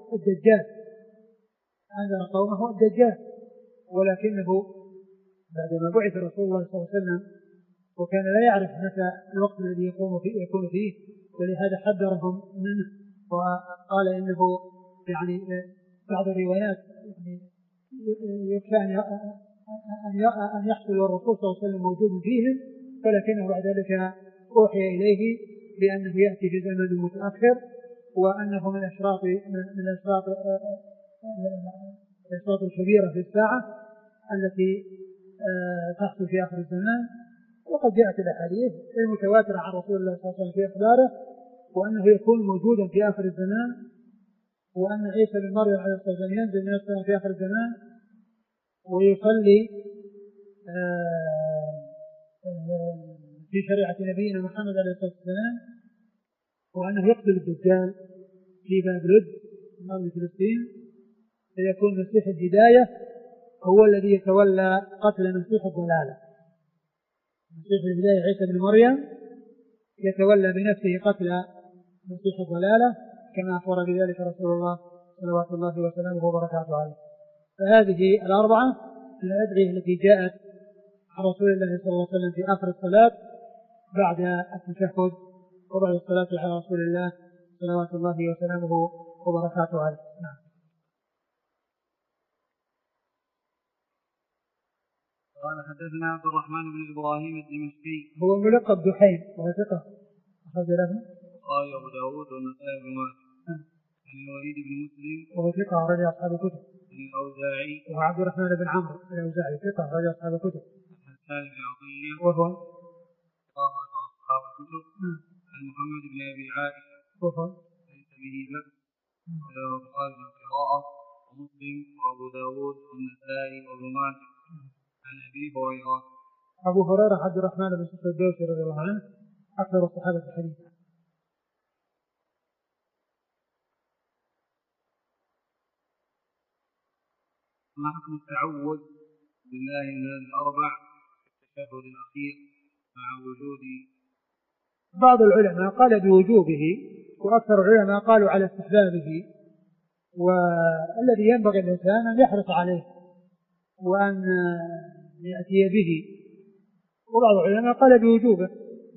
الدجال، ولكنه بعدما بعث رسول الله صلى الله عليه وسلم وكان لا يعرف متى الوقت الذي يكون فيه، ولهذا حذرهم منه وقال إنه يعني بعض الروايات يعني يخشى أن يحصل الرسول صلى الله عليه وسلم موجود فيهم، ولكنه بعد ذلك أوحي إليه بأنه يأتي في زمن متأخر، وأنه من الأشراط الكبيرة في الساعة التي تحصل في آخر الزمان. وقد جاءت الأحاديث المتواترة عن رسول الله صلى الله عليه وسلم في إخباره، وأنه يكون موجودا في آخر الزمان، وأن عيسى بن مريم عليه الصلاة والسلام ينزل من السماء في آخر الزمان ويصلي في شريعة نبينا محمد عليه الصلاة والسلام، وأنه يقتل الدجال في باب لد من أرض فلسطين، فيكون مسيح الهداية هو الذي يتولى قتل مسيح الضلالة. مسيح الهداية عيسى بن مريم يتولى بنفسه قتل مسيح الضلالة كما أخبر بذلك رسول الله صلوات الله وسلامه وبركاته عليه. فهذه الأربعة من الأدعية التي جاءت عن رسول الله صلى الله عليه وسلم في آخر الصلاة بعد التشهد وبعد الصلاة على رسول الله صلوات الله وسلامه وبركاته عليه. نعم. قال حدثنا عبد الرحمن بن إبراهيم الدمشقي هو ملقب دحيم وهو ثقة أخرج له قال أبو داود والنسائي بن ماجه عن الوليد بن مسلم وهو ثقة أخرج أصحاب الكتب عن الأوزاعي وعبد الرحمن بن عمرو الأوزاعي ثقة أخرج أصحاب الكتب عن حسان بن عطية وهو أصحاب الكتب عن محمد بن أبي عائشة وهو ليس به بأس وله البخاري بالقراءة ومسلم وأبو داود والنسائي وابن ماجه عن أبي هريرة. أبو هريرة عبد الرحمن بن صخر الدوسي رضي الله عنه أكثر الصحابة حديثا. ما حكم التعوذ بالله من هذه الأربع في التشهد الأخير مع وجود؟ بعض العلماء قال بوجوبه وأكثر العلماء قالوا على استحبابه، والذي ينبغي الإنسان أن يحرص عليه وأن يأتي به، وبعض العلماء قال بوجوبه.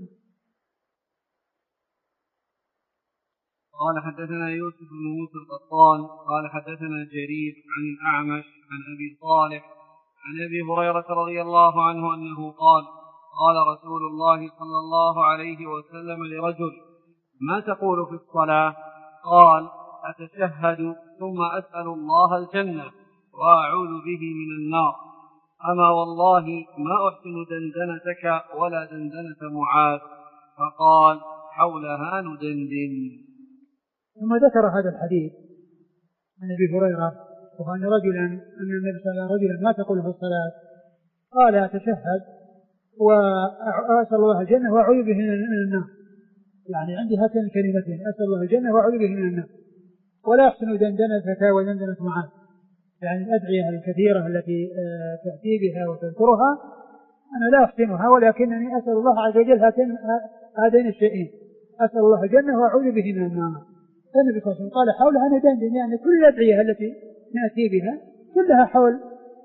قال حدثنا يوسف بن موسى القطان قال حدثنا جرير عن الأعمش عن أبي صالح عن أبي هريرة رضي الله عنه أنه قال قال رسول الله صلى الله عليه وسلم لرجل ما تقول في الصلاة؟ قال أتشهد ثم أسأل الله الجنة وأعوذ به من النار. أما والله ما أحسن دندنتك ولا دندنة معاذ. فقال حولها ندندن. ثم ذكر هذا الحديث عن أبي هريرة وأن النبي صلى الله عليه وسلم ما تقول في الصلاة قال أتشهد وأسأل الله الجنة وأعوذ به من النار. يعني عندي هاتين الكلمتين أسأل الله الجنة وأعوذ به من النار. ولا أحسن دندنتك ودندنة معاذ. يعني الأدعية الكثيرة التي تأتي بها وتذكرها أنا لا أحسنها ولكنني أسأل الله عز وجل هاتين الشيئين أسأل الله الجنة وأعوذ به من النار. فالنبي صلى الله عليه وسلم قال حولها ندندن يعني كل الأدعية التي نأتي بها كلها حول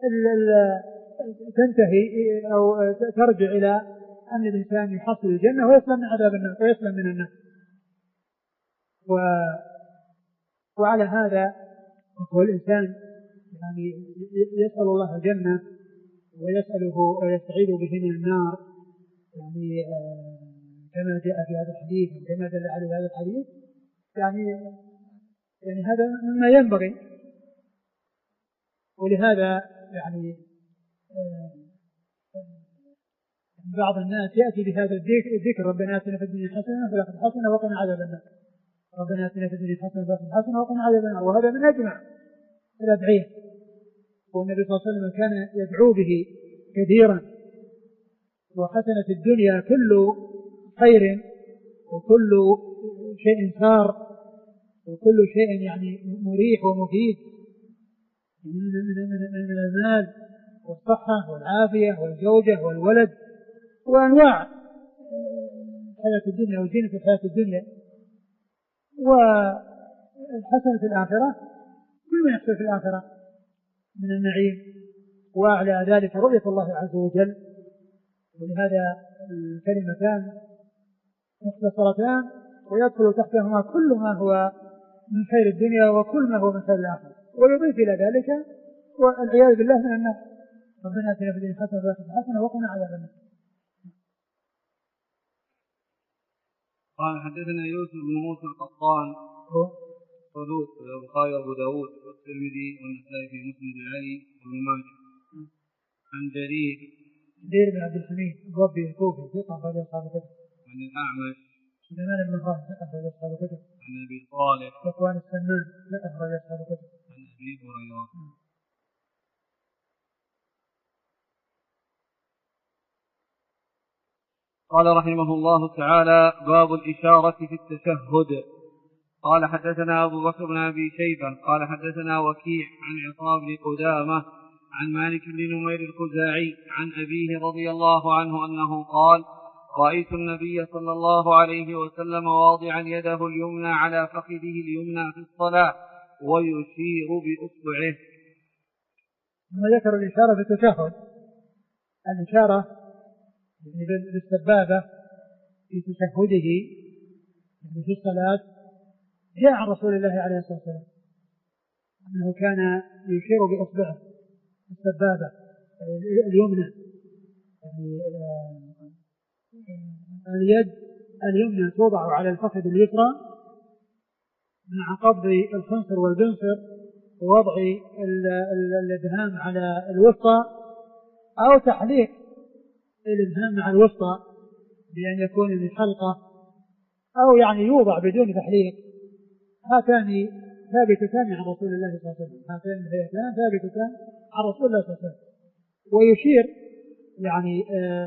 تنتهي أو ترجع إلى أن الإنسان يحصل الجنة ويسلم من عذاب النار ويسلم من النار. وعلى هذا هو الإنسان يعني يسأل الله الجنة ويسأله ويستعيذ به من النار يعني كما جاء في هذا الحديث وكما دل عليه هذا الحديث يعني هذا مما ينبغي. ولهذا يعني بعض الناس يأتي بهذا الذكر ربنا آتنا في الدنيا حسنة وفي الآخرة حسنة وقنا عذاب النار. ربنا آتنا في الدنيا حسنة وفي الآخرة حسنة وقنا عذاب النار. وهذا من أجمع الأدعية. والنبي صلى الله عليه وسلم كان يدعو به كثيرا. وحسنة الدنيا كل خير وكل شيء سار وكل شيء يعني مريح ومفيد من المال والصحة والعافية والزوجة والولد وأنواع حياة الدنيا وزينة الحياة الدنيا. والحسنة في الآخرة كل ما يحصل في الآخرة من النعيم وأعلى ذلك رؤية الله عز وجل. ولهذا الكلمتان مختصرتان ويدخل تحتهما كل ما هو من خير الدنيا وكل ما هو من خير الآخرة ويضيف إلى ذلك والعياذ بالله من النار. ربنا آتنا في الدنيا حسنة وفي الآخرة حسنة وقنا عذاب النار. قال حدثنا يوسف بن موسى القطان صدوق البخاري وابو داود والترمذي والنسائي في مسند علي وابن ماجه. عن جرير بن عبد الحميد الضبي الكوفي ثقة أخرج أصحاب الكتب. عن الأعمش سليمان بن خالد ثقة أخرج أصحاب الكتب. عن أبي صالح ذكوان السمان ثقة أخرج أصحاب الكتب. عن أبي هريرة. قال رحمه الله تعالى باب الإشارة في التشهد. قال حدثنا أبو بكر بن أبي شيبة قال حدثنا وكيع عن عصام بن قدامة عن مالك بن نمير الخزاعي عن أبيه رضي الله عنه أنه قال رأيت النبي صلى الله عليه وسلم واضعا يده اليمنى على فخذه اليمنى في الصلاة ويشير بأصبعه. ثم ذكر الإشارة في التشهد. الإشارة بالسبابة في تشهده في الصلاة جاء عن رسول الله عليه الصلاة والسلام أنه كان يشير بأصبعه السبابة اليمنى اليد اليمنى توضع على الفخذ اليسرى مع قبض الخنصر والبنصر ووضع الإبهام على الوسطى أو تحليق الإبهام مع الوسطى بأن يكون من حلقة أو يعني يوضع بدون تحليق. هاتان ثابتتان عن رسول الله صلى الله عليه وسلم. هاتان الهيئتان ثابتتان عن رسول الله صلى الله عليه وسلم. ويشير يعني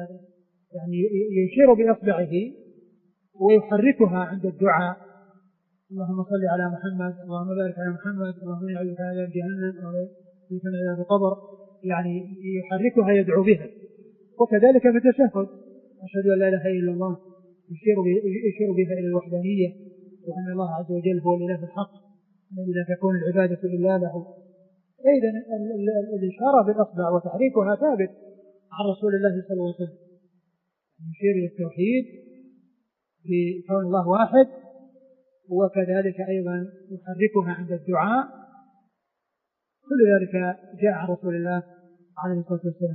يشير بأصبعه ويحركها عند الدعاء اللهم صل على محمد اللهم بارك على محمد اللهم يعوذك من عذاب جهنم ويعوذك من عذاب القبر. يعني يحركها يدعو بها. وكذلك في التشهد أشهد أن لا إله إلا الله يشير بها إلى الوحدانية وأن الله عز وجل هو الإله الحق الذي لا تكون العبادة إلا له. إذن الإشارة بالأصبع وتحريكها ثابت عن رسول الله صلى الله عليه وسلم. يشير إلى التوحيد بكون الله واحد وكذلك أيضا يحركها عند الدعاء. كل ذلك جاء عن رسول الله عليه الصلاة والسلام.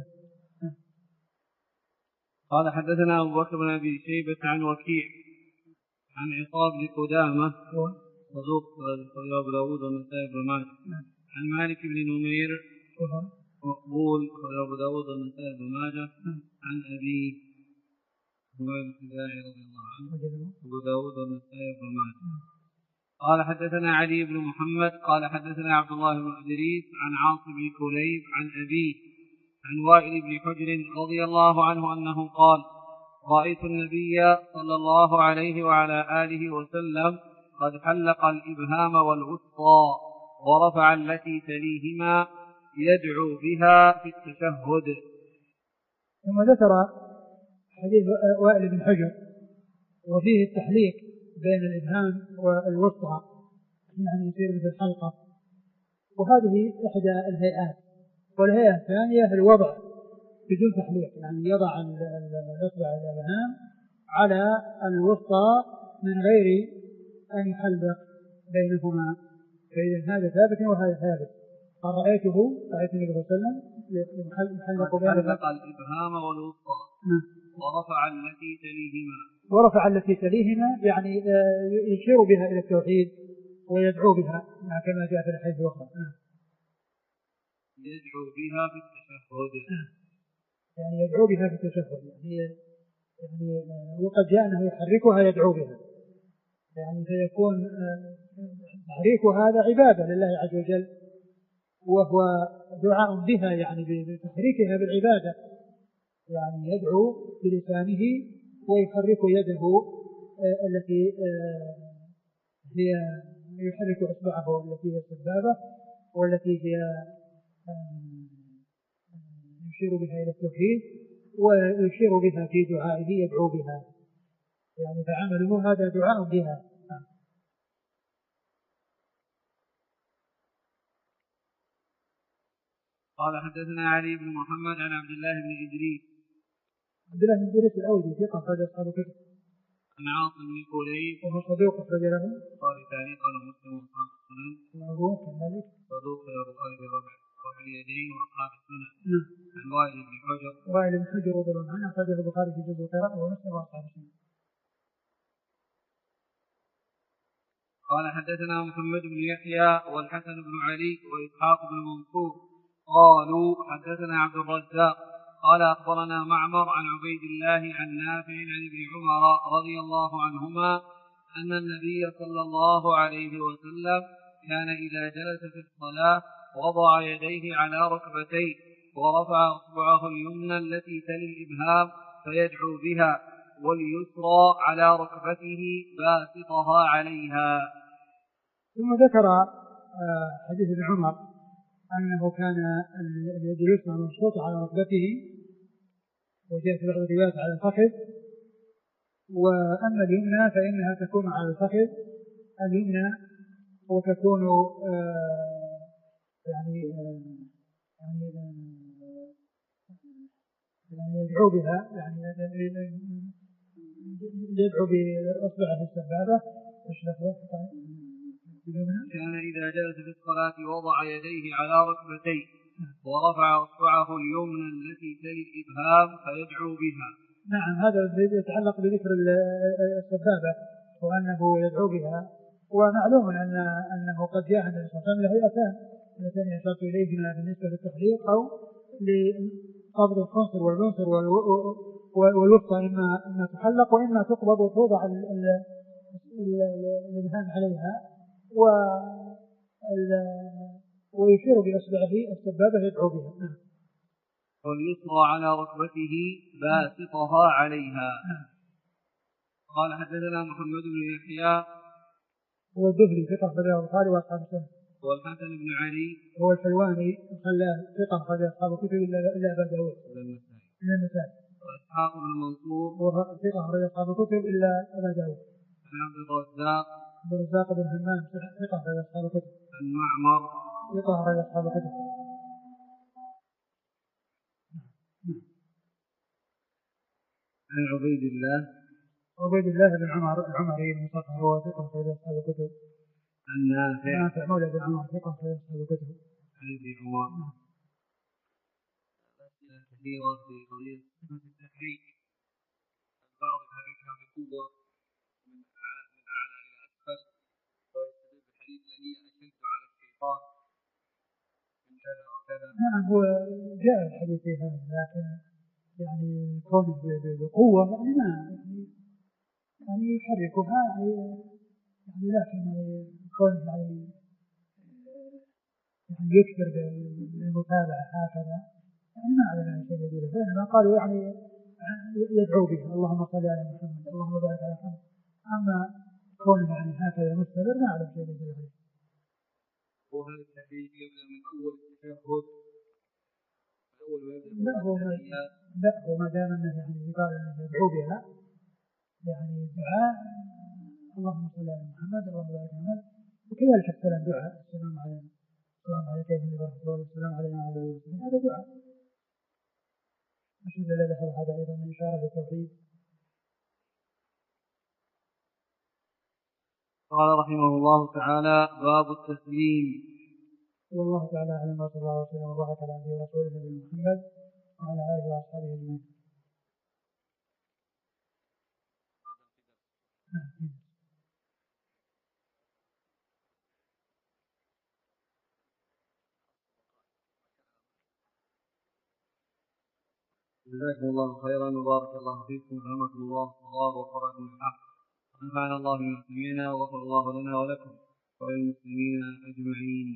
قال حدثنا أبو بكر بن أبي شيبة عن وكيع عن عصام بن قدامة صدوق أبو داود والنسائي بن ماجه عن مالك بن نمير مقبول أبو داود والنسائي بن ماجه عن أبي هريرة الخزاعي رضي الله عنه أبو داود والنسائي بن ماجه. قال حدثنا علي بن محمد قال حدثنا عبد الله بن إدريس عن عاصم بن كليب عن أبيه عن وائل بن حجر رضي الله عنه أنه قال رأيت النبي صلى الله عليه وعلى آله وسلم قد حلق الإبهام والوسطى ورفع التي تليهما يدعو بها في التشهد. ثم ذكر حديث وائل بن حجر وفيه التحليق بين الإبهام والوسطى، يعني يصير مثل حلقة، وهذه إحدى الهيئات. والهيئة الثانية الوضع بدون تحليق، يعني يضع الإصبع الإبهام على الوسطى من غير أن يحلق بينهما، فإذا هذا ثابت وهذا ثابت. قال رأيت النبي صلى الله عليه وسلم يحلق الإبهام والوسطى ورفع التي تليهما يعني يشير بها إلى التوحيد ويدعو بها كما جاء في الحديث الأخرى. يدعو بها في التشهد، يعني يدعو بها في التشهد، يعني وقد جاء أنه يحركها يدعو بها، يعني فيكون تحريك هذا عبادة لله عز وجل، وهو دعاء بها يعني بتحريكها بالعبادة، يعني يدعو بلسانه ويحرك يده التي هي يحرك إصبعه التي هي السبابة والتي هي يشير بها إلى التوحيد ويشير بها في دعائه يدعو بها، يعني فعمله هذا دعاء بها. قال حدثنا علي بن محمد عن عبد الله بن إدريس الأودي ثقة أخرج أصحاب الكتب. عن عاصم بن كليب وهو صدوق أخرج له قال تعليقا ومسلم وأصحاب السنن، وأبوه كذلك صدوق يا البخاري برفع اليدين وأصحاب السنن. عن وائل بن حجر رضي الله عنه أخرجه البخاري في جزء القراءة ومسلم وأصحاب السنن. قال حدثنا محمد بن يحيى والحسن بن علي وإسحاق بن منصور قالوا حدثنا عبد الرزاق قال أخبرنا معمر عن عبيد الله عن نافع عن ابن عمر رضي الله عنهما أن النبي صلى الله عليه وسلم كان إذا جلس في الصلاة وضع يديه على ركبتيه ورفع أصبعه اليمنى التي تلي الإبهام فيدعو بها واليسرى على ركبته باسطها عليها. ثم ذكر حديث ابن عمر أنه كان اليد اليسرى مبسوطة على ركبته، وجاء في بعض الروايات على الفخذ، وأما اليمنى فإنها تكون على الفخذ اليمنى وتكون يعني يدعو بها، يعني يدعو بأصبعه السبابة. كان إذا جلس في الصلاة وضع يديه على ركبتيه ورفع أصبعه اليمنى التي تلي الإبهام فيدعو بها. نعم، هذا يتعلق بذكر السبابة وأنه يدعو بها. ومعلوم أنه قد جاء عن النبي صلى الله عليه وسلم هيئتان اللتان أشرت إليهما بالنسبة للتحليق أو لقبض الخنصر والبنصر والوسطى، إما تحلق وإما تقبض وتوضع الإبهام عليها ويشير بأصبعه السبابة يدعو بها. واليسرى على ركبته باسطها عليها. قال حدثنا محمد بن يحيى هو الدهلي ثقة أخرج البخاري وأصحاب السنن. والحسن بن علي هو الحلواني ثقة أخرج أصحاب الكتب إلا أبا داود إلا النسائي. وإسحاق بن منصور ثقة أخرج أصحاب الكتب إلا أبا داود. عن عبد الرزاق بن همام ثقة أخرج أصحاب الكتب. عن معمر ثقة أخرج أصحاب الكتب. عن عبيد الله بن عمر العمري المصطفى هو ثقة أخرج أصحاب الكتب. عن نافع مولى بن عمر ثقة أخرج أصحاب الكتب. عن ابن عمر. أسئلة كثيرة في قضية صفة التحريك، البعض يحركها بقوة من أعلى إلى أسفل ويستدل بحديث الذي أشد على الشيطان من كذا وكذا، نعم هو جاء الحديث في هذا، لكن يعني كونه بقوة يعني ما يعني يحركها يعني لكن كونه يعني يكثر بالمتابعة هكذا يعني ما أعلم عن شيء يدل، فإنما قالوا يعني يدعو بها اللهم صل على محمد اللهم بارك على محمد، أما كونه يعني هكذا مستمر ما أعلم شيء يدل عليه. وهل التحديد يبدأ من أول التشهد؟ لا هو ما دام أنه يعني قال أنه يدعو بها يعني الدعاء اللهم صل على محمد اللهم بارك على محمد، وكذلك السلام دعاء السلام علينا السلام عليك يا ابن الله والسلام علينا وعلى المسلمين هذا دعاء. أشهد أن لا إله إلا الله هذا أيضا من إشارة التوحيد. قال رحمه الله تعالى باب التسليم. والله تعالى أعلم وصلى الله وسلم وبارك على نبينا ورسوله نبينا محمد وعلى آله وأصحابه أجمعين. جزاكم الله خيرا وبارك الله فيكم ورحمكم الله والصواب وفرج الحق، ونفعنا الله بالمسلمين وغفر الله لنا ولكم وللمسلمين أجمعين.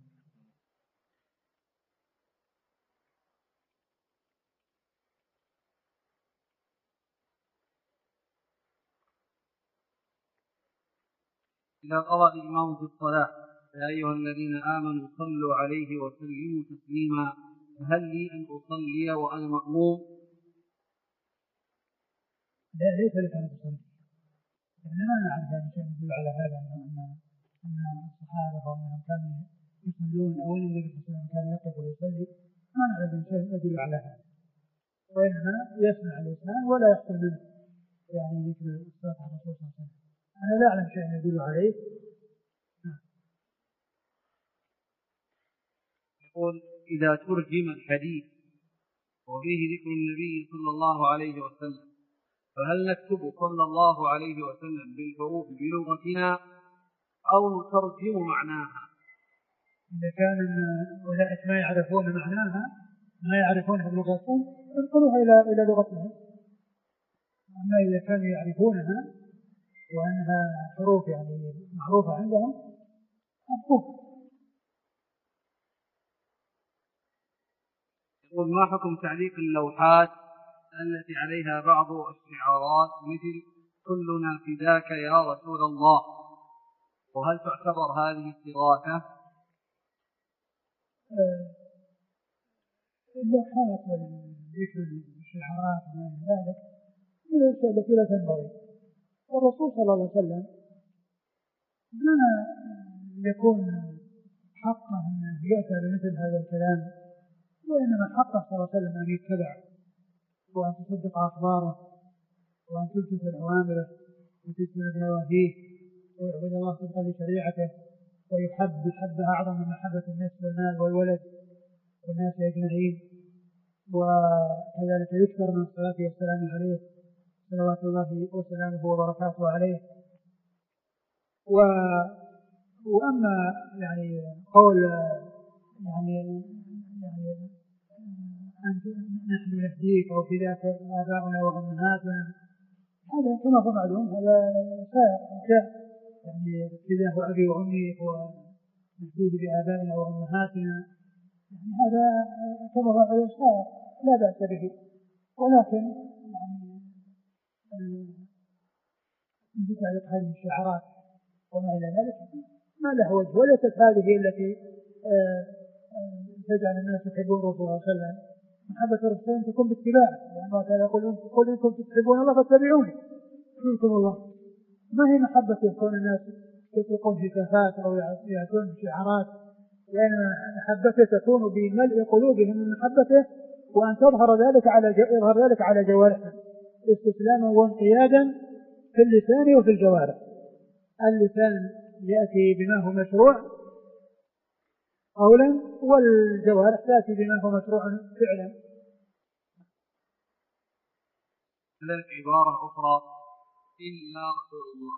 إذا قرأ الإمام في الصلاة يا أيها الذين آمنوا صلوا عليه وسلموا تسليما، فهل لي أن أصلي وأنا مأموم؟ لا ليس لك أن تصلي، يعني ما نعرف هذا شيء يدل على هذا أن الصحابة وأنهم كانوا يصلون أو أن النبي صلى الله عليه وسلم كان يقف ويصلي، ما نعرف شيء يدل على هذا، وإنما يسمع الإنسان ولا يحصل منه يعني ذكر الصلاة على الرسول صلى الله عليه وسلم. أنا لا أعلم شيء يدل عليه. يقول إذا ترجم الحديث وفيه ذكر النبي صلى الله عليه وسلم فهل نكتب صلى الله عليه وسلم بالحروف بلغتنا أو نترجم معناها؟ إذا كان أولئك ما يعرفون معناها ما يعرفونها بلغتهم انقلوها إلى لغتهم، أما إذا كانوا يعرفونها وأنها حروف يعني معروفة عندهم أبقوه. يقول ما حكم تعليق اللوحات التي عليها بعض الشعارات مثل كلنا فداك يا رسول الله، وهل تعتبر هذه استغاثة؟ اللوحات والذكر الشعارات وما ذلك من الأشياء التي لا تنبغي، والرسول صلى الله عليه وسلم ما يكون حقه أن يأتى بمثل هذا الكلام، وإنما حقه صلى الله عليه وسلم أن يتبع وأن تصدق أخباره وأن تلتزم أوامره وتجتنب نواهيه ويعبد الله طبقا لشريعته ويحب محبة أعظم من محبة النفس والمال والولد والناس أجمعين، وكذلك يكثر من الصلاة والسلام عليه صلوات الله وسلامه وبركاته عليه. وأما يعني قول يعني نحن نهديك أو فداك آباؤنا وأمهاتنا، هذا كما هو معلوم هذا شاء يعني فداه أبي وأمي ونهديه بآبائنا وأمهاتنا، يعني هذا كما هو معلوم لا بأس به، ولكن يعني بتعلق هذه الشعارات وما إلى ذلك ما له وجه، وليست هذه التي تجعل الناس يحبون رسول الله صلى الله عليه وسلم. محبة الرسول تكون باتباع، يعني الله تعالى يقول قل إن كنتم تحبون الله فاتبعوني يحببكم الله. ما هي محبة يكون الناس يطلقون هتافات أو يأتون بشعارات، لأن محبته تكون بملء قلوبهم من محبته وأن يظهر ذلك على جوارحهم استسلاما وانقيادا في اللسان وفي الجوارح. اللسان يأتي بما هو مشروع قولا والجوارح تأتي بما هو مشروع فعلا. لك عبارة أخرى إلا رسول الله،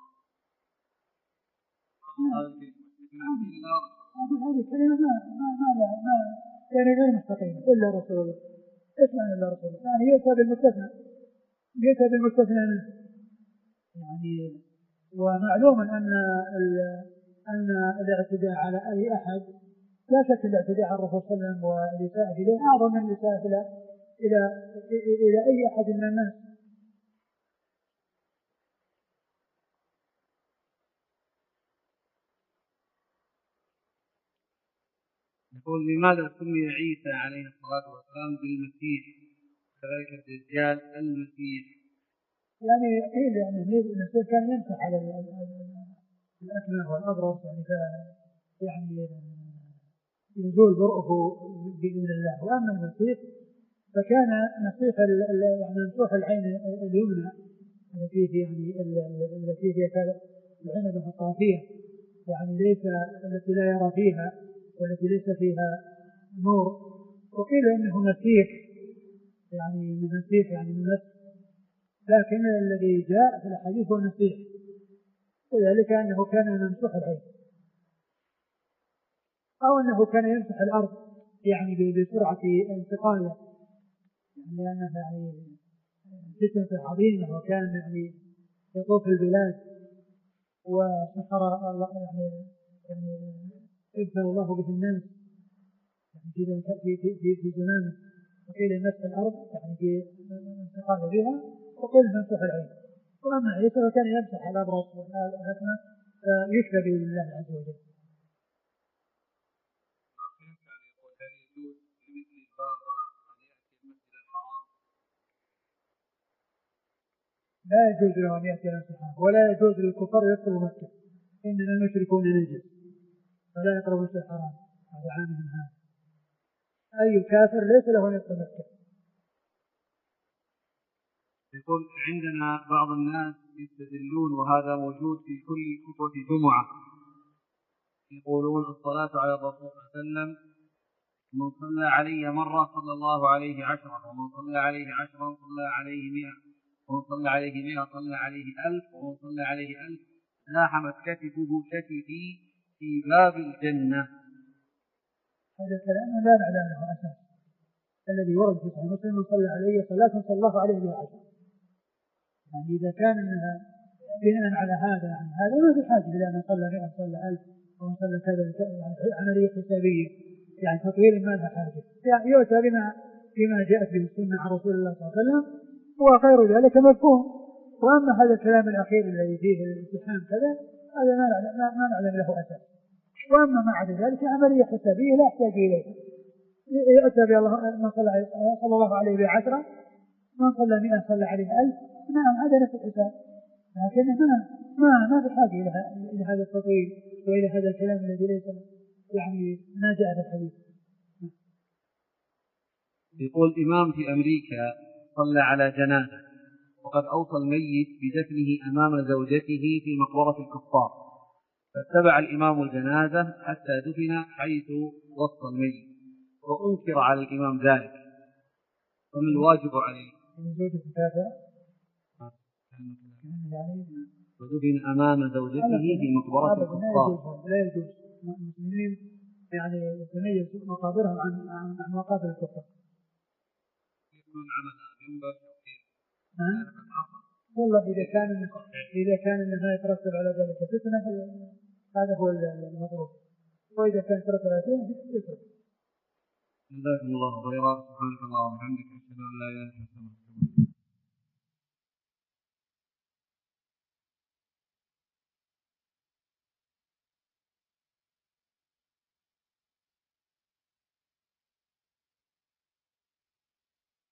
هذه كلمة ما يعني غير مستقيمة إلا رسول الله، اسمع إلا رسول الله، يعني يؤتى بالمستثنى منه. يعني ومعلوم أن الاعتداء على أي أحد لا شك الاعتداء على الرسول صلى الله عليه وسلم والإساءة إليه أعظم من الإساءة إلى أي أحد من الناس. يقول لماذا سمي عيسى عليه الصلاة والسلام بالمسيح كذلك الدجال المسيح؟ يعني قيل يعني المسيح كان يمسح على الأكمه والأبرص، يعني يزول برؤه بإذن الله. وأما المسيح فكان مسيح يعني ممسوح العين اليمنى التي هي العنبة الطافية، يعني ليس التي لا يرى فيها والتي ليس فيها نور. وقيل إنه مسيح يعني مسيح يعني من نفس، لكن الذي جاء في الحديث هو المسيح، وذلك أنه كان ممسوح العين أو أنه كان يمسح الأرض يعني بسرعة انتقاله، لأنه يعني فتنة عظيمة، وكان يعني يطوف البلاد وسحر الله يعني ابتلى الله به الناس يعني في زمانه. وقيل يمسح الأرض يعني في انتقاله بها، وقيل ممسوح العين. وأما عيسى فكان يمسح الأبرص والأكمه فيشفى بإذن الله عز وجل. لا يجوز له أن يأتي المسجد الحرام، ولا يجوز للكفار يدخلوا مكة، إنما المشركون نجس فلا يقربوا المسجد الحرام. هذا عامهم هذا، أي كافر ليس له أن يدخل مكة. يقول عندنا بعض الناس يستدلون، وهذا موجود في كل خطبة جمعة، يقولون الصلاة على الرسول صلى الله عليه وسلم من صلى علي مرة صلى الله عليه 10، ومن صلى عليه 10 صلى عليه 100، ومن صلى عليه 100 صلى عليه 1000، ومن صلى عليه 1000 لاحمت كتفه كتفي في باب الجنة. هذا الكلام لا نعلم له أساس. الذي ورد في صحيح مسلم من صلى عليه صلاة صلى الله عليه بها 10، يعني إذا كان إنها بناء على هذا يعني هذا ما في حاجة إلى أن صلى 100 صلى 1000 ومن صلى كذا، يعني عملية حسابية يعني تطويل ما لها حاجة. يعني يؤتى بما جاءت به السنة عن رسول الله صلى الله عليه وسلم، وخير ذلك مفهوم. وأما هذا الكلام الأخير الذي فيه الالتحام كذا هذا ما نعلم له أساس. وأما ما عدا ذلك عملية حسابية لا يحتاج إليها. يؤتى من صلى الله عليه ب10، من صلى 100 صلى عليه 1000. نعم هذا نفس الحساب، لكن ما بحاجة إلى هذا التطويل وإلى هذا الكلام الذي ليس يعني ما جاء في الحديث. يقول إمام في أمريكا صلى على جنازة، وقد أوصى الميت بدفنه أمام زوجته في مقبرة الكفار، فاتبع الإمام الجنازة حتى دفن حيث وصى الميت، وأنكر على الإمام ذلك، فما الواجب عليه؟ ودفن أمام زوجته في مقبرة الكفار. لا يجوز المسلمين يعني يتميز مقابرهم عن مقابر الكفار. والله إذا كان ما يترتب على ذلك فتنة هذا هو المطلوب، وإذا كان يترتب على فتنة يترك. جزاكم الله خيرا. سبحانك اللهم وبحمدك، أشهد أن لا إله إلا أنت.